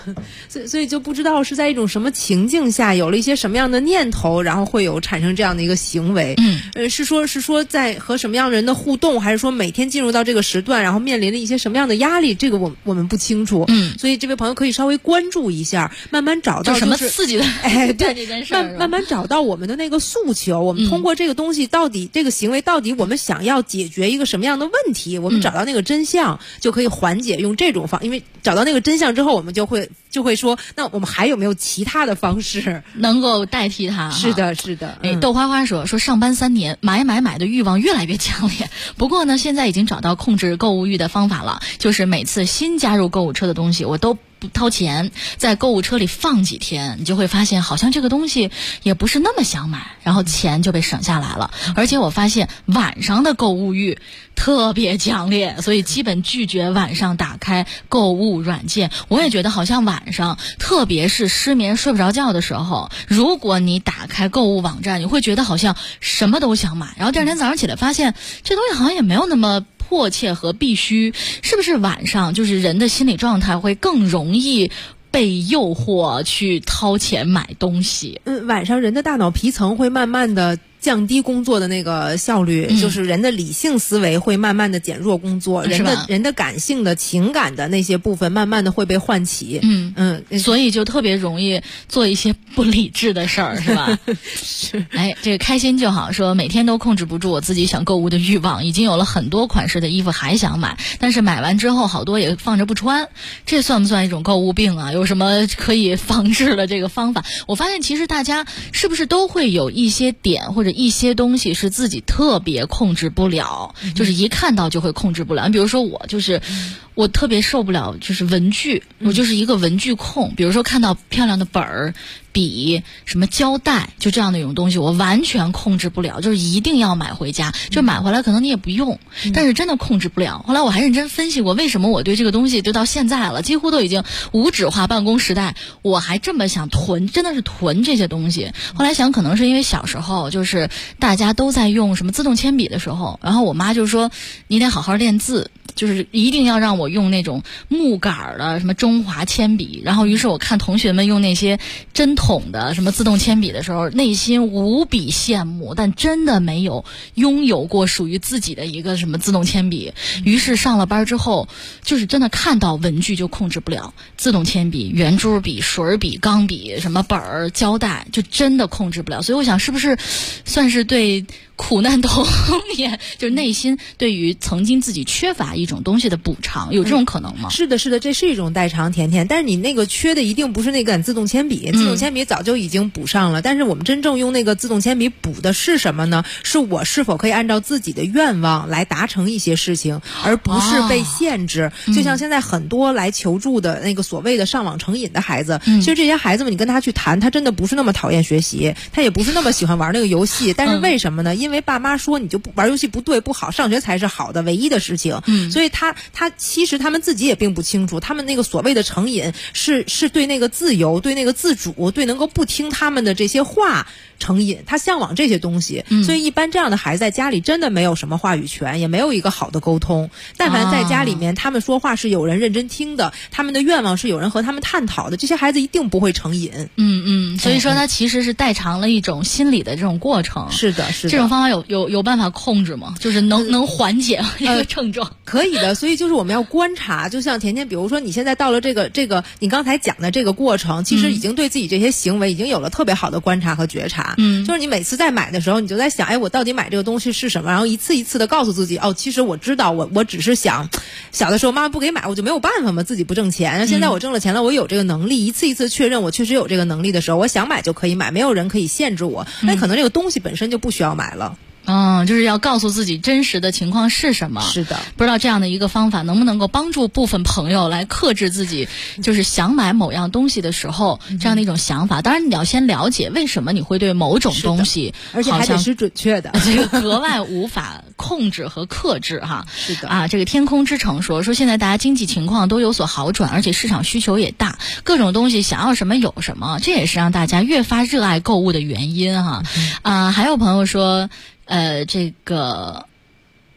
所以就不知道是在一种什么情境下有了一些什么样的念头，然后会有产生这样的一个行为。是说在和什么样的人的互动，还是说每天进入到这个时段，然后面临了一些什么样的压力，这个我们不清楚。所以这位朋友可以稍微关注一下，慢慢找到什么刺激的对这件事儿， 慢慢找到我们的那个诉求。我们通过这个东西到底这个行为到底我们想要解决一个什么样的问题，我们找到那个真相就可以缓解，用这种因为找到那个真相之后，我们就会说，那我们还有没有其他的方式能够代替它？ 是的。 豆花花说上班3年，买的欲望越来越强烈。不过呢，现在已经找到控制购物欲的方法了，就是每次新加入购物车的东西，我都不掏钱，在购物车里放几天，你就会发现好像这个东西也不是那么想买，然后钱就被省下来了。而且我发现晚上的购物欲特别强烈，所以基本拒绝晚上打开购物软件。我也觉得好像晚上，特别是失眠睡不着觉的时候，如果你打开购物网站，你会觉得好像什么都想买，然后第二天早上起来发现这东西好像也没有那么迫切和必须。是不是晚上就是人的心理状态会更容易被诱惑去掏钱买东西？ 晚上人的大脑皮层会慢慢的降低工作的那个效率，就是人的理性思维会慢慢的减弱工作，人的感性的情感的那些部分慢慢的会被唤起。 所以就特别容易做一些不理智的事儿，是吧？ 是。 这个开心就好，说每天都控制不住我自己想购物的欲望，已经有了很多款式的衣服还想买，但是买完之后好多也放着不穿，这算不算一种购物病啊？有什么可以防治的这个方法？我发现其实大家是不是都会有一些点或者一些东西是自己特别控制不了，就是一看到就会控制不了。比如说我特别受不了就是文具，我就是一个文具控。比如说看到漂亮的本儿、笔、什么胶带，就这样的一种东西，我完全控制不了，就是一定要买回家。就买回来可能你也不用，但是真的控制不了。后来我还认真分析过，为什么我对这个东西就到现在了，几乎都已经无纸化办公时代，我还这么想囤，真的是囤这些东西。后来想可能是因为小时候就是大家都在用什么自动铅笔的时候，然后我妈就说你得好好练字，就是一定要让我用那种木杆的什么中华铅笔。然后于是我看同学们用那些针筒的什么自动铅笔的时候，内心无比羡慕，但真的没有拥有过属于自己的一个什么自动铅笔。于是上了班之后，就是真的看到文具就控制不了，自动铅笔、圆珠笔、水笔、钢笔、什么本儿、胶带，就真的控制不了。所以我想是不是算是对苦难童年，就是内心对于曾经自己缺乏一种东西的补偿，有这种可能吗？ 是的，这是一种代偿，甜甜。但是你那个缺的一定不是那个自动铅笔，自动铅笔早就已经补上了。但是我们真正用那个自动铅笔补的是什么呢？是我是否可以按照自己的愿望来达成一些事情，而不是被限制。就像现在很多来求助的那个所谓的上网成瘾的孩子，其实这些孩子们你跟他去谈，他真的不是那么讨厌学习，他也不是那么喜欢玩那个游戏，但是为什么呢？因为爸妈说你就不玩游戏不对不好，上学才是好的唯一的事情。所以他其实他们自己也并不清楚，他们那个所谓的成瘾是对那个自由、对那个自主、对能够不听他们的这些话成瘾，他向往这些东西。所以一般这样的孩子在家里真的没有什么话语权，也没有一个好的沟通。但凡在家里面他们说话是有人认真听的，他们的愿望是有人和他们探讨的，这些孩子一定不会成瘾。 所以说他其实是代偿了一种心理的这种过程。 是的。 这种方法有办法控制吗？就是能缓解一个症状？ 可以的。所以就是我们要观察，就像甜甜，比如说你现在到了这个你刚才讲的这个过程，其实已经对自己这些行为已经有了特别好的观察和觉察。就是你每次在买的时候，你就在想，我到底买这个东西是什么？然后一次一次的告诉自己，其实我知道，我只是想，小的时候妈妈不给买，我就没有办法嘛，自己不挣钱。现在我挣了钱了，我有这个能力，一次一次确认我确实有这个能力的时候，我想买就可以买，没有人可以限制我。那可能这个东西本身就不需要买了。 就是要告诉自己真实的情况是什么。 是的， 不知道这样的一个方法能不能够帮助部分朋友来克制自己，就是想买某样东西的时候这样的一种想法。当然你要先了解为什么你会对某种东西， 而且还得是准确的， 这个格外无法控制和克制哈。 是的这个天空之城说现在大家经济情况都有所好转，而且市场需求也大，各种东西想要什么有什么，这也是让大家越发热爱购物的原因哈。还有朋友说这个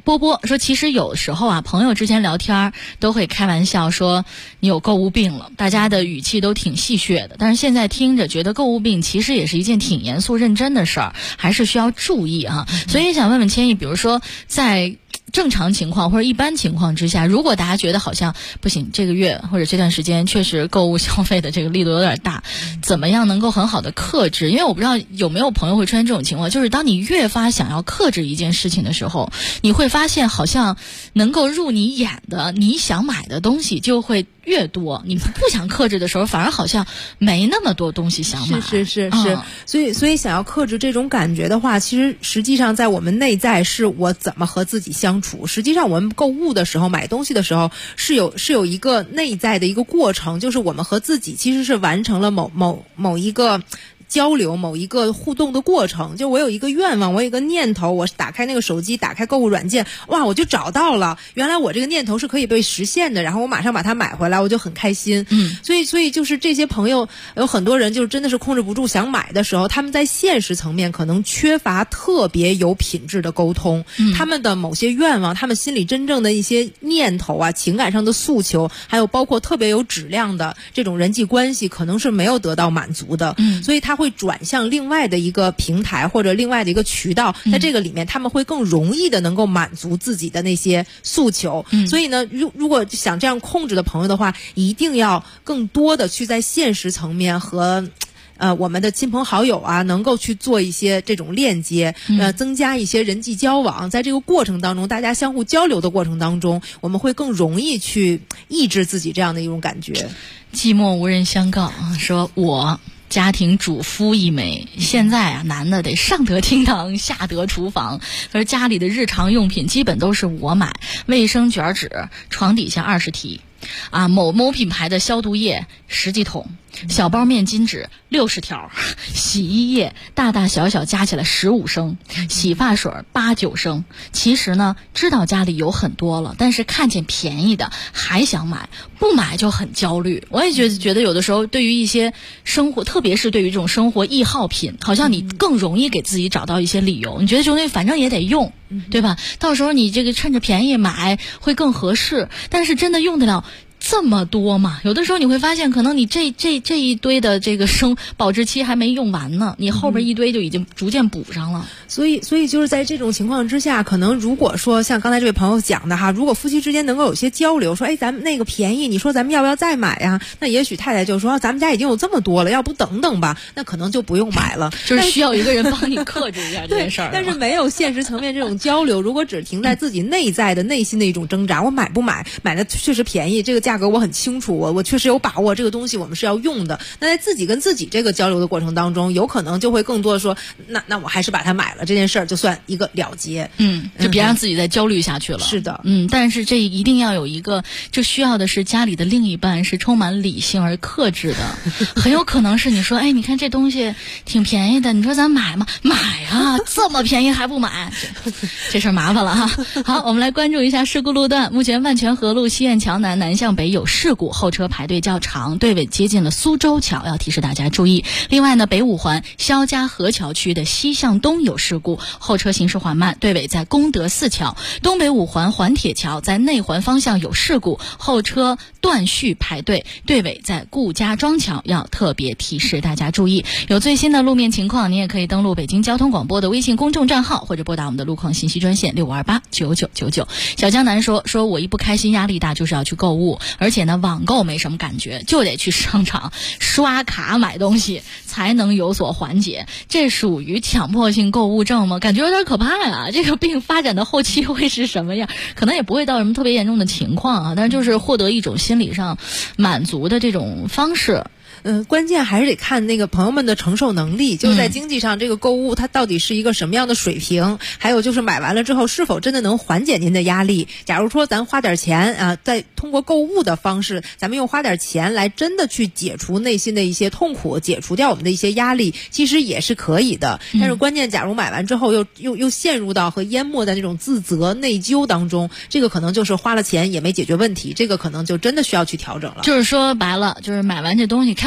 波波说，其实有时候啊，朋友之间聊天都会开玩笑说你有购物病了，大家的语气都挺戏谑的。但是现在听着觉得购物病其实也是一件挺严肃认真的事儿，还是需要注意啊。所以想问问千亿，比如说在正常情况或者一般情况之下，如果大家觉得好像不行，这个月或者这段时间确实购物消费的这个力度有点大，怎么样能够很好的克制？因为我不知道有没有朋友会出现这种情况，就是当你越发想要克制一件事情的时候，你会发现好像能够入你眼的你想买的东西就会越多，你不想克制的时候反而好像没那么多东西想买。 是，所以想要克制这种感觉的话，其实实际上在我们内在是我怎么和自己相处。实际上我们购物的时候买东西的时候是有一个内在的一个过程，就是我们和自己其实是完成了某一个交流，某一个互动的过程。就我有一个愿望，我有一个念头，我打开那个手机，打开购物软件，哇，我就找到了，原来我这个念头是可以被实现的，然后我马上把它买回来，我就很开心。所以就是这些朋友有很多人就真的是控制不住想买的时候，他们在现实层面可能缺乏特别有品质的沟通，他们的某些愿望，他们心里真正的一些念头啊，情感上的诉求，还有包括特别有质量的这种人际关系，可能是没有得到满足的。所以他会转向另外的一个平台或者另外的一个渠道，在这个里面他们会更容易的能够满足自己的那些诉求。所以呢，如果想这样控制的朋友的话，一定要更多的去在现实层面和我们的亲朋好友啊，能够去做一些这种链接，增加一些人际交往。在这个过程当中，大家相互交流的过程当中，我们会更容易去抑制自己这样的一种感觉。 寂寞无人相告，说我家庭主夫一枚，现在啊，男的得上得厅堂，下得厨房，而家里的日常用品基本都是我买，卫生卷纸床底下20提啊，某某品牌的消毒液10几桶，小包面巾纸60条，洗衣液大大小小加起来15升，洗发水8、9升。其实呢，知道家里有很多了，但是看见便宜的还想买，不买就很焦虑。我也觉得有的时候对于一些生活，特别是对于这种生活易耗品，好像你更容易给自己找到一些理由，你觉得这东西反正也得用，对吧？到时候你这个趁着便宜买会更合适，但是真的用得了这么多嘛？有的时候你会发现，可能你这一堆的这个保质期还没用完呢，你后边一堆就已经逐渐补上了。 所以就是在这种情况之下，可能如果说像刚才这位朋友讲的哈，如果夫妻之间能够有些交流，说咱们那个便宜，你说咱们要不要再买呀？那也许太太就说咱们家已经有这么多了，要不等等吧？那可能就不用买了， 就是需要一个人帮你克制一下这件事儿。 但是没有现实层面这种交流，如果只停在自己内在的内心的一种挣扎，我买不买？买的确实便宜，这个价格我很清楚，我确实有把握，这个东西我们是要用的。那在自己跟自己这个交流的过程当中，有可能就会更多的说，那我还是把它买了，这件事儿就算一个了结。 就别让自己再焦虑下去了。 是的， 但是这一定要有一个，就需要的是家里的另一半是充满理性而克制的。很有可能是你说，你看这东西挺便宜的，你说咱买吗？买啊，这么便宜还不买，这事儿麻烦了哈。好，我们来关注一下事故路段。目前万泉河路西苑桥南向北有事故，后车排队较长，队尾接近了苏州桥，要提示大家注意。另外呢，北五环肖家河桥区的西向东有事故，后车行驶缓慢，队尾在功德寺桥。东北五环环铁桥在内环方向有事故，后车断续排队，队尾在顾家庄桥，要特别提示大家注意。有最新的路面情况，你也可以登录北京交通广播的微信公众账号，或者拨打我们的路况信息专线65289999。小江南说我一不开心压力大就是要去购物，而且呢网购没什么感觉，就得去商场刷卡买东西才能有所缓解。这属于强迫性购物症吗？感觉有点可怕呀。这个病发展的后期会是什么样？可能也不会到什么特别严重的情况啊，但是就是获得一种心理上满足的这种方式。 关键还是得看那个朋友们的承受能力，就是在经济上这个购物它到底是一个什么样的水平，还有就是买完了之后是否真的能缓解您的压力。假如说咱花点钱啊，再通过购物的方式，咱们用花点钱来真的去解除内心的一些痛苦，解除掉我们的一些压力，其实也是可以的。但是关键假如买完之后又陷入到和淹没在那种自责内疚当中，这个可能就是花了钱也没解决问题，这个可能就真的需要去调整了。 就是说白了，就是买完这东西开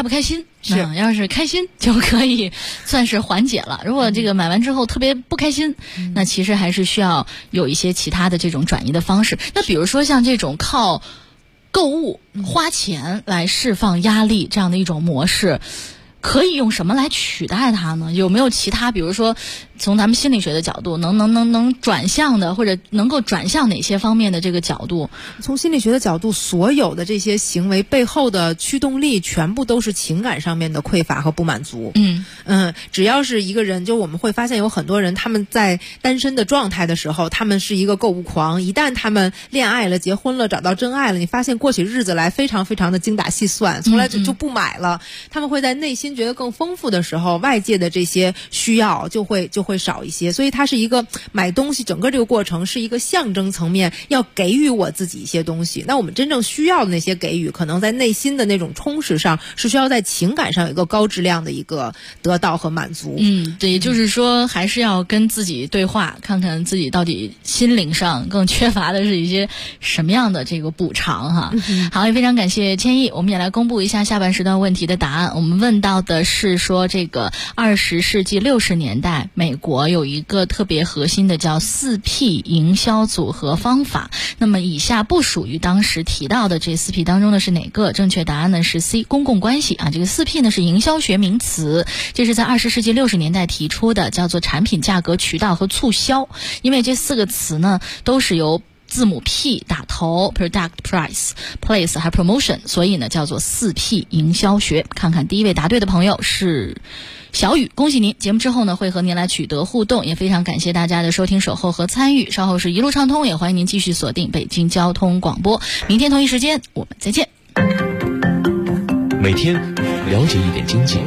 不开心。要是开心就可以算是缓解了。如果这个买完之后特别不开心，那其实还是需要有一些其他的这种转移的方式。那比如说像这种靠购物花钱来释放压力这样的一种模式，可以用什么来取代它呢？有没有其他，比如说从咱们心理学的角度能转向的，或者能够转向哪些方面的这个角度？ 从心理学的角度，所有的这些行为背后的驱动力全部都是情感上面的匮乏和不满足。只要是一个人，就我们会发现有很多人，他们在单身的状态的时候，他们是一个购物狂，一旦他们恋爱了、结婚了、找到真爱了，你发现过起日子来非常非常的精打细算，从来就不买了。他们会在内心觉得更丰富的时候，外界的这些需要就会少一些。所以它是一个买东西，整个这个过程是一个象征层面，要给予我自己一些东西。那我们真正需要的那些给予，可能在内心的那种充实上，是需要在情感上有一个高质量的一个得到和满足。 对，也就是说还是要跟自己对话，看看自己到底心灵上更缺乏的是一些什么样的这个补偿哈。好，也非常感谢千亿。我们也来公布一下下半时段问题的答案。我们问到的是说，这个20世纪60年代美国有一个特别核心的叫4P 营销组合方法，那么以下不属于当时提到的这4P 当中的是哪个？正确答案呢是 C， 公共关系啊。这个4P 呢是营销学名词，这是在20世纪60年代提出的，叫做产品、价格、渠道和促销。因为这4个词呢都是由字母 P 打头 ，product、price、place 还 promotion， 所以呢叫做4P 营销学。看看第一位答对的朋友是小雨，恭喜您！节目之后呢会和您来取得互动，也非常感谢大家的收听、守候和参与。稍后是一路畅通，也欢迎您继续锁定北京交通广播。明天同一时间我们再见。 每天了解一点经济。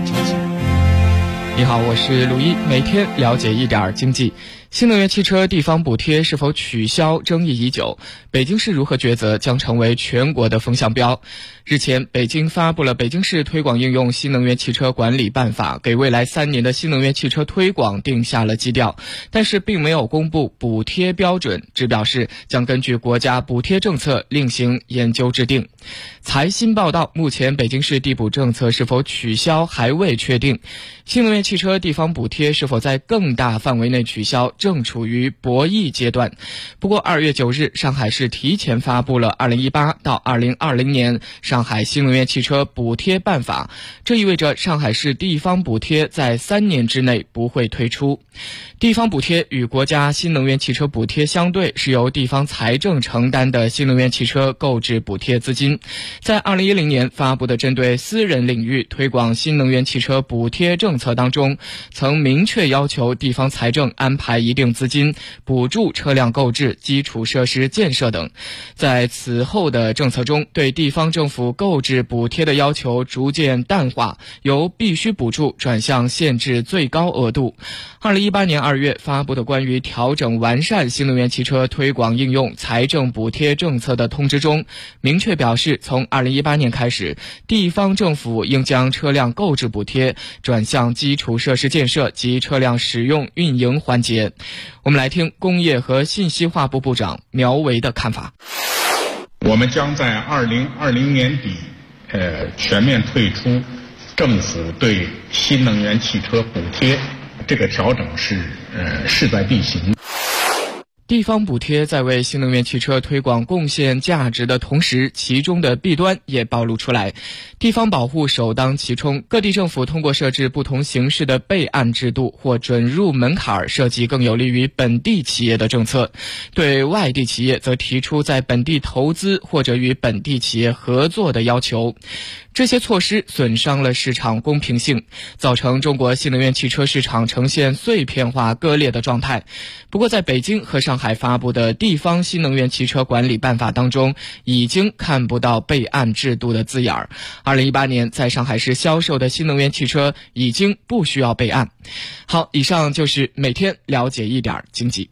你好，我是陆一，每天了解一点经济。新能源汽车地方补贴是否取消争议已久，北京市如何抉择将成为全国的风向标。日前，北京发布了《北京市推广应用新能源汽车管理办法》，给未来3年的新能源汽车推广定下了基调，但是并没有公布补贴标准，只表示将根据国家补贴政策另行研究制定。财新报道，目前北京市地补政策是否取消还未确定，新能源汽车地方补贴是否在更大范围内取消正处于博弈阶段。不过2月9日，上海市提前发布了2018到2020年上海新能源汽车补贴办法，这意味着上海市地方补贴在3年之内不会推出。地方补贴与国家新能源汽车补贴相对，是由地方财政承担的新能源汽车购置补贴资金。在2010年发布的针对私人领域推广新能源汽车补贴政策当中，曾明确要求地方财政安排一定资金补助车辆购置、基础设施建设等。在此后的政策中，对地方政府购置补贴的要求逐渐淡化，由必须补助转向限制最高额度。2018年2月发布的关于调整完善新能源汽车推广应用财政补贴政策的通知中，明确表示，从2018年开始，地方政府应将车辆购置补贴转向基础设施建设及车辆使用运营环节。我们来听工业和信息化部部长苗圩的看法。 我们将在2020年底全面退出政府对新能源汽车补贴，这个调整是势在必行。 地方补贴在为新能源汽车推广贡献价值的同时，其中的弊端也暴露出来。地方保护首当其冲，各地政府通过设置不同形式的备案制度或准入门槛，设计更有利于本地企业的政策，对外地企业则提出在本地投资或者与本地企业合作的要求。这些措施损伤了市场公平性，造成中国新能源汽车市场呈现碎片化割裂的状态。不过在北京和上海发布的地方新能源汽车管理办法当中，已经看不到备案制度的字眼儿。2018年在上海市销售的新能源汽车已经不需要备案。好，以上就是每天了解一点经济。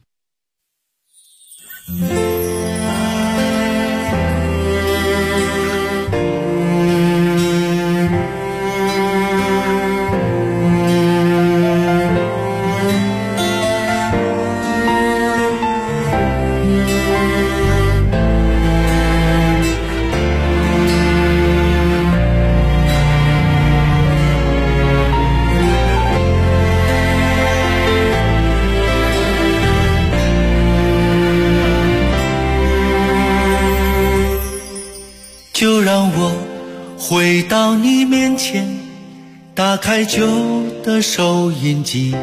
就让我回到你面前，打开旧的收音机，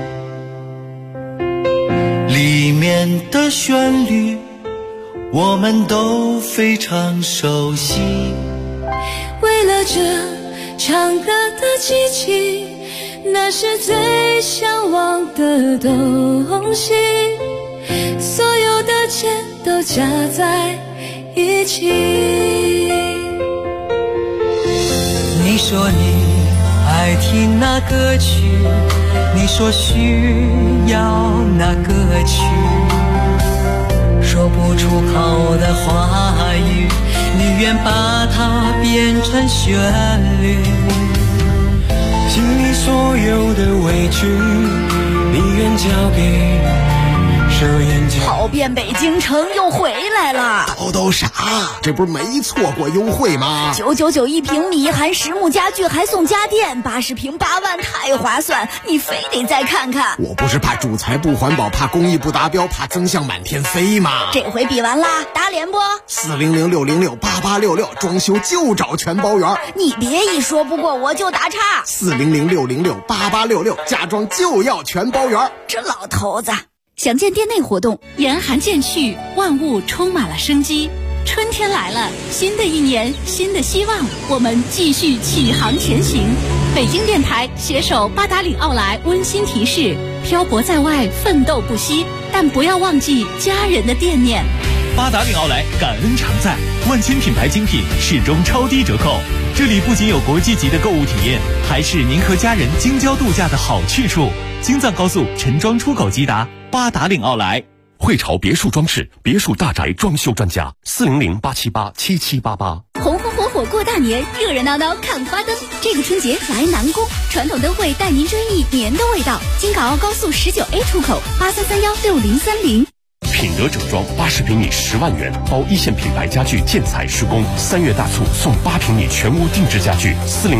里面的旋律我们都非常熟悉。 为了这唱歌的机器，那是最向往的东西，所有的钱都加在一起。 你说你爱听那歌曲，你说需要那歌曲，说不出口的话语，你愿把它变成旋律。心里所有的委屈，你愿交给收音机。 跑遍北京城又回来了。 都啥？这不是没错过优惠吗 ？999一平米，含实木家具还送家电，80平8万，太划算！你非得再看看。 我不是怕主材不环保，怕工艺不达标，怕增项满天飞吗？ 这回比完啦，打脸不 ？400-606-8866，装修就找全包圆。 你别一说不过我就打岔。 400-606-8866，家装就要全包圆。 这老头子。详见店内活动， 严寒渐去，万物充满了生机。春天来了，新的一年，新的希望，我们继续启航前行。北京电台携手八达岭奥莱温馨提示：漂泊在外，奋斗不息，但不要忘记家人的惦念。 八达岭奥莱感恩常在，万千品牌精品始终超低折扣。这里不仅有国际级的购物体验，还是您和家人京郊度假的好去处。京藏高速陈庄出口即达，八达岭奥莱。 汇潮别墅装饰，别墅大宅装修专家，400-878-7788。 红红火火过大年，热热闹闹看花灯。这个春节来南宫，传统灯会带您追忆年的味道。京港澳高速19A 出口83316030。 品德整装80平米10万元，包一线品牌家具建材施工，3月大促送8平米全屋定制家具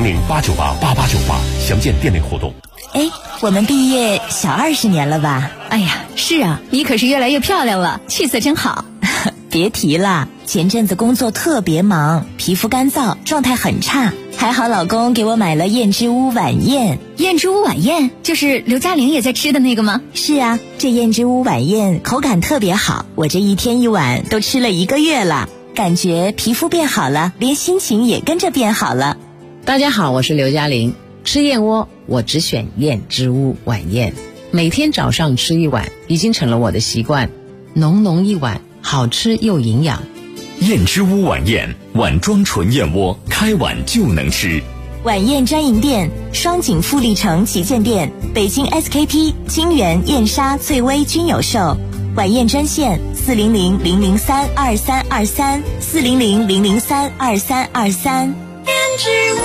，400-898-8898。详见店内活动。 哎，我们毕业小20年了吧？ 哎呀，是啊，你可是越来越漂亮了，气色真好。 别提了，前阵子工作特别忙，皮肤干燥，状态很差。还好老公给我买了燕之屋晚宴。 燕之屋晚宴就是刘嘉玲也在吃的那个吗？ 是啊，这燕之屋晚宴口感特别好，我这一天一碗都吃了1个月了，感觉皮肤变好了，连心情也跟着变好了。 大家好，我是刘嘉玲。吃燕窝我只选燕之屋晚宴，每天早上吃1碗已经成了我的习惯，浓浓一碗，好吃又营养。 燕之屋晚宴，碗装纯燕窝，开碗就能吃。 晚宴专营店：双井富力城旗舰店、北京 SKP、金源、燕莎、翠微均有售。晚宴专线400-003-2323 400-003-2323。 燕之屋。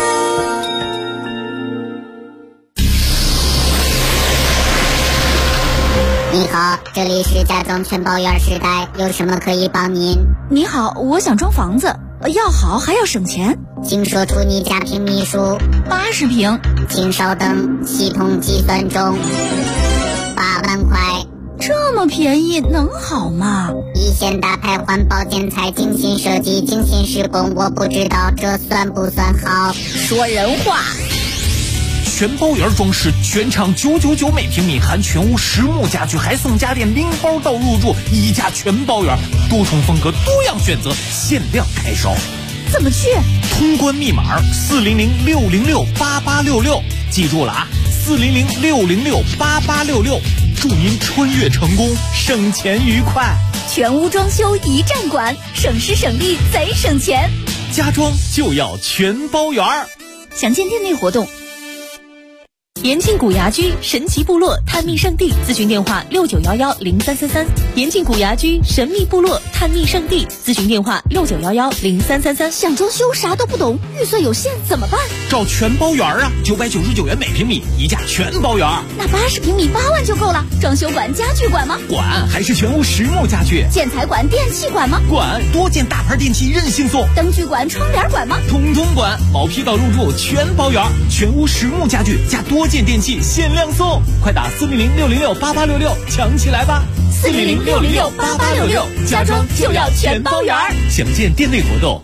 你好，这里是家装全包圆时代，有什么可以帮您？ 你好，我想装房子，要好还要省钱， 请说出你家平米数。 80平。 请稍等，系统计算中。8万块。 这么便宜能好吗？ 一线大牌环保建材，精心设计，精心施工，我不知道这算不算好。 说人话。 全包圆装饰，全场999每平米，含全屋实木家具，还送家电拎包到入住，一家全包圆，多重风格，多样选择，限量开烧。 怎么去？ 通关密码400-606-8866，记住了啊，400-606-8866，祝您穿越成功，省钱愉快。 全屋装修一站管，省时省力贼省钱。 家装就要全包圆。 详见店内活动。 延庆古牙居神奇部落探秘圣地，咨询电话69110333。延庆古牙居神秘部落探秘圣地，咨询电话69110333。 想装修啥都不懂，预算有限怎么办？ 找全包圆啊，999元每平米，一价全包圆。 那80平米8万就够了。装修管、家具管吗？ 管，还是全屋实木家具。 建材管、电器管吗？ 管，多件大牌电器任性送。 灯具管、窗帘管吗？ 统统管，毛坯到入住全包圆，全屋实木家具加多件电器限量送，快打400-606-8866抢起来吧 ！400-606-8866，家装就要全包圆。 详见店内活动。